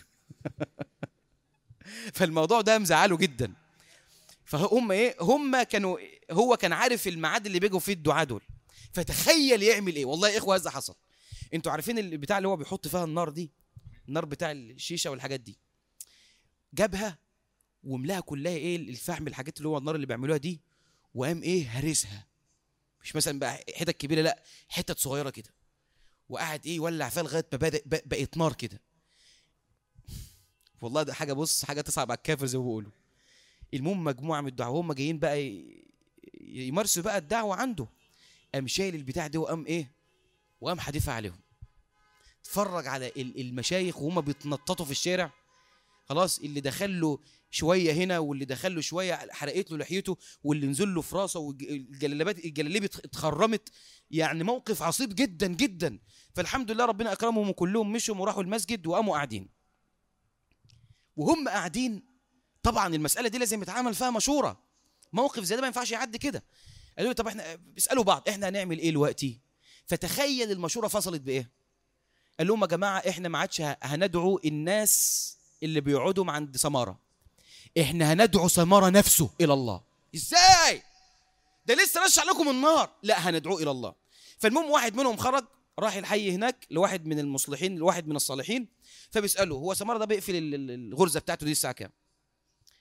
فالموضوع ده مزعله جدا. فهم ايه، هم كانوا، هو كان عارف الميعاد اللي بيجوا فيه الدعاه دول، فتخيل يعمل ايه. والله يا اخوه هذا حصل. انتوا عارفين البتاع اللي هو بيحط فيها النار دي، النار بتاع الشيشه والحاجات دي، جابها وملاها كلها ايه الفحم، الحاجات اللي هو النار اللي بيعملوها دي، وقام ايه هرسها. مش مثلا بقى حتت كبيره، لا حتت صغيره كده، وقعد ايه يولع فيها لغايه ما بقت نار كده. والله ده حاجه، بص حاجه تصعب على الكافر زي ما بيقولوا. المهم مجموعه من الدعوه هم جايين بقى يمارسوا بقى الدعوه عنده، قام شايل البتاع ده وقام ايه، وقام حادفها عليهم. اتفرج على المشايخ وهم بيتنططوا في الشارع. خلاص اللي دخل له شويه هنا، واللي دخل له شويه حرقت له لحيته، واللي نزل له في راسه، والجلاليب اتخرمت. يعني موقف عصيب جدا جدا. فالحمد لله ربنا اكرمهم وكلهم مشوا وراحوا المسجد وقاموا قاعدين. وهم قاعدين طبعا المساله دي لازم يتعامل فيها مشوره. موقف زي ده ما ينفعش يعدي كده. قالوا طب احنا بيسالوا بعض احنا هنعمل ايه دلوقتي؟ فتخيل المشوره فصلت بايه؟ قال لهم يا جماعه احنا ما عادش هندعو الناس اللي بيقعدوا عند سماره، احنا هندعو سماره نفسه الى الله. ازاي؟ ده لسه رشع لكم النار. لا هندعوه الى الله. فالمهم واحد منهم خرج راح الحي هناك لواحد من المصلحين، لواحد من الصالحين، فبيساله هو سماره ده بيقفل الغرزه بتاعته دي الساعه كام؟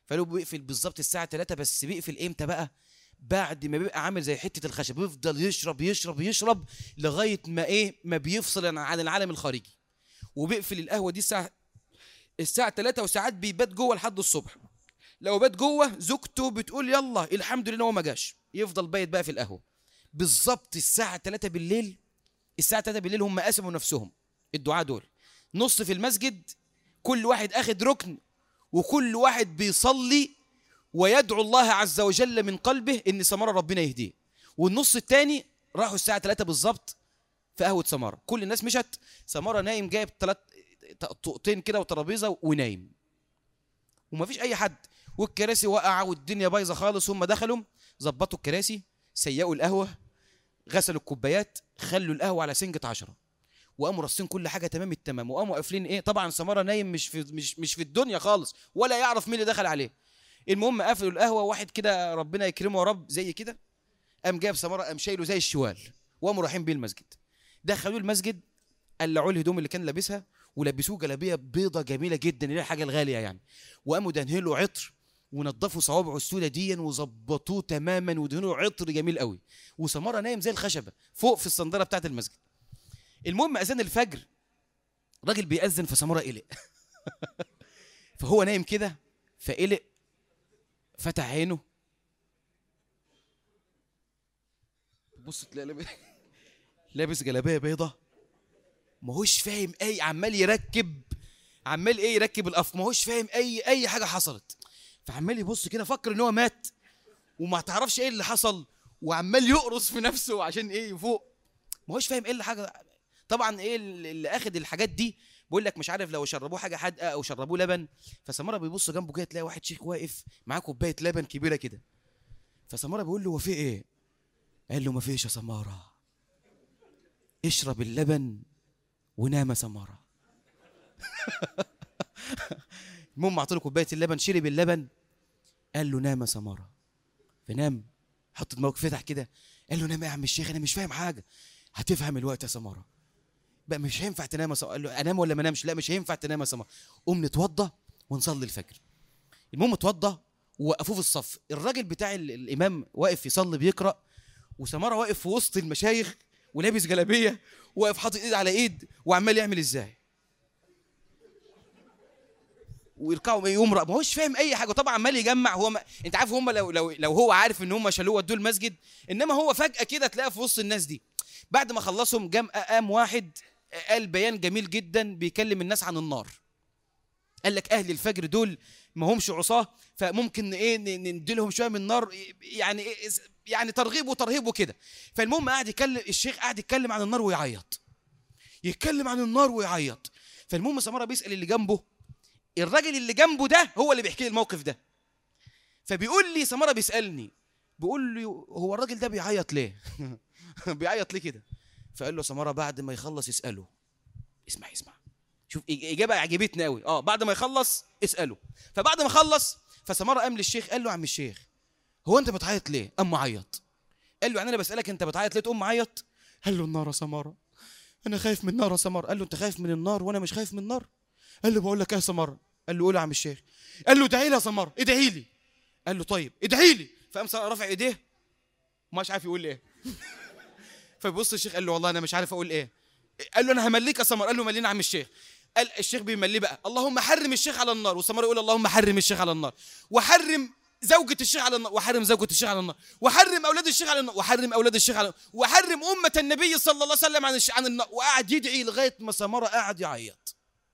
فقالوا بيقفل بالظبط الساعه 3، بس بيقفل امتى بقى؟ بعد ما بيبقى عامل زي حته الخشب، بيفضل يشرب يشرب يشرب لغايه ما ما بيفصل عن العالم الخارجي. وبيقفل القهوه دي الساعه 3، وساعات بيبات جوه لحد الصبح. لو بات جوه زوجته بتقول يلا الحمد لله هو ما جاش، يفضل بايت بقى في القهوه. بالظبط الساعه 3 بالليل، الساعه 3 بالليل هم قسموا نفسهم الدعاة دول، نص في المسجد كل واحد اخد ركن، وكل واحد بيصلي ويدعو الله عز وجل من قلبه ان سمارة ربنا يهديه. والنص الثاني راحوا الساعه 3 بالظبط في قهوه سمارة. كل الناس مشت، سمارة نايم جايب 3 طوقتين كده وترابيزه ونايم، ومفيش اي حد، والكراسي وقع والدنيا بايظه خالص. هم دخلوا ظبطوا الكراسي، سيقوا القهوه، غسلوا الكوبايات، خلوا القهوه على سنجة 10، وقاموا رصين كل حاجه تمام التمام، وقاموا قافلين ايه. طبعا سمارة نايم مش في الدنيا خالص، ولا يعرف مين اللي دخل عليه. المهم قفلوا القهوه، واحد كده ربنا يكرمه يا رب زي كده قام جاب سمارة، قام شايله زي الشوال، وقاموا رايحين بيه المسجد. دخلوه المسجد، قلعوا الهدوم اللي كان لابسها، ولبسوه جلابيه بيضه جميله جدا اللي هي الحاجه الغاليه يعني، وقاموا دهنوا عطر، ونضفوا صوابعه السودة دي وظبطوه تماما، ودهنوا عطر جميل قوي. وسمارة نايم زي الخشبه فوق في الصندله بتاعه المسجد. المهم اذان الفجر، راجل بيأذن فسمارة قلق فهو نايم كده فقلق، فتح عينه، بص تلاقي لابس جلابيه بيضه، ما هوش فاهم اي، عمال يركب، عمال ايه يركب القف، ما هوش فاهم اي حاجه حصلت. فعمال يبص كده، فكر ان هو مات وما تعرفش ايه اللي حصل، وعمال يقرص في نفسه عشان ايه يفوق، ما هوش فاهم ايه اللي حاجه. طبعا ايه اللي اخد الحاجات دي بيقول لك مش عارف، لو شربوه حاجه حادقه او شربوه لبن. فسمارة بيبص جنبه كده، تلاقي واحد شيخ واقف معاه كوبايه لبن كبيره كده. فسمارة بيقول له هو في ايه؟ قال له ما فيش يا سمارة، اشرب اللبن ونام سمارة المهم اعطوا له كوبايه اللبن، شرب اللبن، قال له نام سمارة. فنام، حط دماغه فتح كده، قال له نام يا عم الشيخ انا مش فاهم حاجه. هتفهم الوقت يا سمارة، بقى مش هينفع تنام يا سمارة. قال له انام ولا ما انامش؟ لا مش هينفع تنام يا سمارة، قوم نتوضى ونصلي الفجر. المهم اتوضى ووقفوه في الصف، الراجل بتاع الامام واقف يصلي بيقرا، وسمارة واقف في وسط المشايخ ولابس جلابيه، واقف حاطط ايد على ايد وعمال يعمل ازاي ويركعوا يقوم، ما هوش فاهم اي حاجه. طبعا عمال يجمع، هو انت عارف هم لو هو عارف ان هم شالوه ودوه المسجد، انما هو فجاه كده تلاقيه في وسط الناس دي. بعد ما خلصهم قام واحد قال بيان جميل جدا بيكلم الناس عن النار. قال لك اهل الفجر دول ما همش عصاه، فممكن ايه نديلهم شويه من النار، يعني إيه يعني ترغيب وترهيب وكده. فالمهم قاعد يتكلم الشيخ، قاعد يتكلم عن النار ويعيط، يتكلم عن النار ويعيط. فالمهم سمارة بيسأل اللي جنبه، الراجل اللي جنبه ده هو اللي بيحكي لي الموقف ده. فبيقول لي سمارة بيسألني، بيقول لي هو الراجل ده بيعيط ليه؟ بيعيط ليه كده؟ فقال له سمارة بعد ما يخلص اسأله. اسمع شوف إجابة عجبتني قوي. بعد ما يخلص اسأله. فبعد ما خلص فسمارة قام للشيخ قال له عم الشيخ هو انت بتعيط ليه؟ قام معيط. قال له يعني انا بسألك انت بتعيط ليه تقوم معيط؟ قال له النار يا سمارة، انا خايف من النار يا سمارة. قال له انت خايف من النار وانا مش خايف من النار؟ قال له بقول لك ايه يا سمارة؟ قال له قول يا عم الشيخ. قال له ادعي لي يا سمارة، ادعي لي. قال له طيب ادعي لي. فقام رافع ايديه ومش عارف يقول ايه فبص الشيخ قال له والله انا مش عارف اقول ايه. قال له انا همليك يا سمارة. قال له ملينا يا عم الشيخ. قال الشيخ بيمليه بقى، اللهم حرم الشيخ على النار، وسمارة يقول اللهم حرم الشيخ على النار، وحرم زوجة الشيخ على النار، وحرم زوجة الشيخ على النار، وحرم أولاد الشيخ على النار، وحرم أولاد الشيخ على النار، وحرم أمة النبي صلى الله عليه وسلم عن النار. وقعد يدعي لغاية ما سمارة قعد يعيط.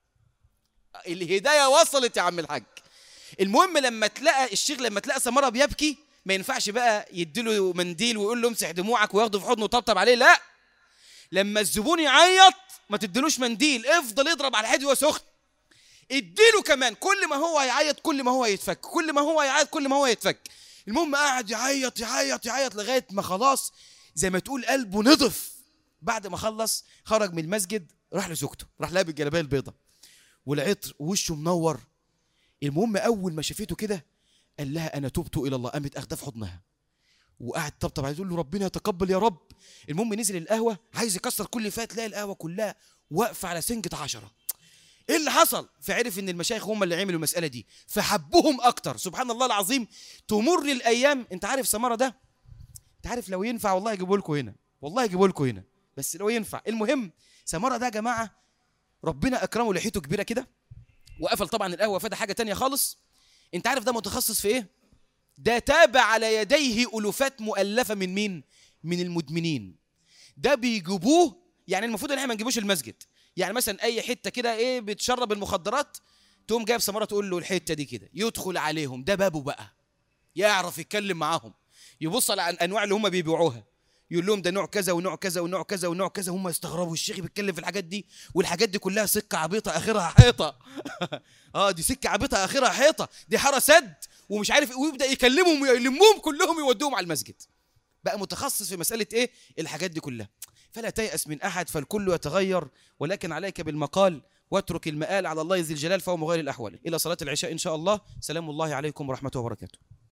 الهداية وصلت يا عم الحاج. المهم لما تلاقى الشيخ، لما تلاقى سمارة بيبكي، ما ينفعش بقى يديله منديل ويقول له امسح دموعك وياخده في حضنه وطبطب عليه، لا. لما الزبون يعيط ما تديلوش منديل، افضل اضرب على الحديد وهو سخن، اديله كمان. كل ما هو يعيط كل ما هو يتفك، كل ما هو يعيط كل ما هو يتفك. المهم قاعد يعيط يعيط يعيط لغايه ما خلاص زي ما تقول قلبه نضف. بعد ما خلص خرج من المسجد، راح لزوجته، راح لها بالجلابيه البيضاء والعطر ووشه منور. المهم اول ما شافته كده قال لها انا تبت الى الله، قامت اخدها في حضنها وقعد طبطب عليه، تقول له ربنا يتقبل يا رب. المهم نزل القهوه عايز يكسر كل اللي فات، تلاقي القهوه كلها واقفه على سنجة 10. ايه اللي حصل؟ فعرف ان المشايخ هم اللي عملوا المساله دي، فحبهم اكتر. سبحان الله العظيم. تمر الايام، انت عارف سمره ده، انت عارف لو ينفع والله يجيبوا لكم هنا، والله يجيبوا لكم هنا، بس لو ينفع. المهم سمره ده يا جماعه ربنا اكرمه، لحيته كبيره كده، وقفل طبعا القهوه، فده حاجه تانية خالص. انت عارف ده متخصص في ايه؟ ده تابع على يديه الوفات مؤلفه من مين؟ من المدمنين. ده بيجيبوه، يعني المفروض ان احنا ما نجيبوش المسجد، يعني مثلا اي حته كده ايه بتشرب المخدرات، تقوم جايب سمره تقول له الحته دي كده، يدخل عليهم، ده بابه بقى، يعرف يتكلم معاهم، يبص على الانواع اللي هم بيبيعوها، يقول لهم ده نوع كذا ونوع كذا ونوع كذا ونوع كذا، هم يستغربوا الشيخ بيتكلم في الحاجات دي، والحاجات دي كلها سكه عبيطه اخرها حيطه. دي سكه عبيطه اخرها حيطه، دي حاره سد ومش عارف ايه، ويبدا يكلمهم ويلمهم كلهم يودوهم على المسجد. بقى متخصص في مساله ايه؟ الحاجات دي كلها. فلا تيأس من احد، فالكل يتغير، ولكن عليك بالمقال واترك المآل على الله ذي الجلال، فهو مغير الاحوال. الى صلاه العشاء ان شاء الله. سلام الله عليكم ورحمته وبركاته.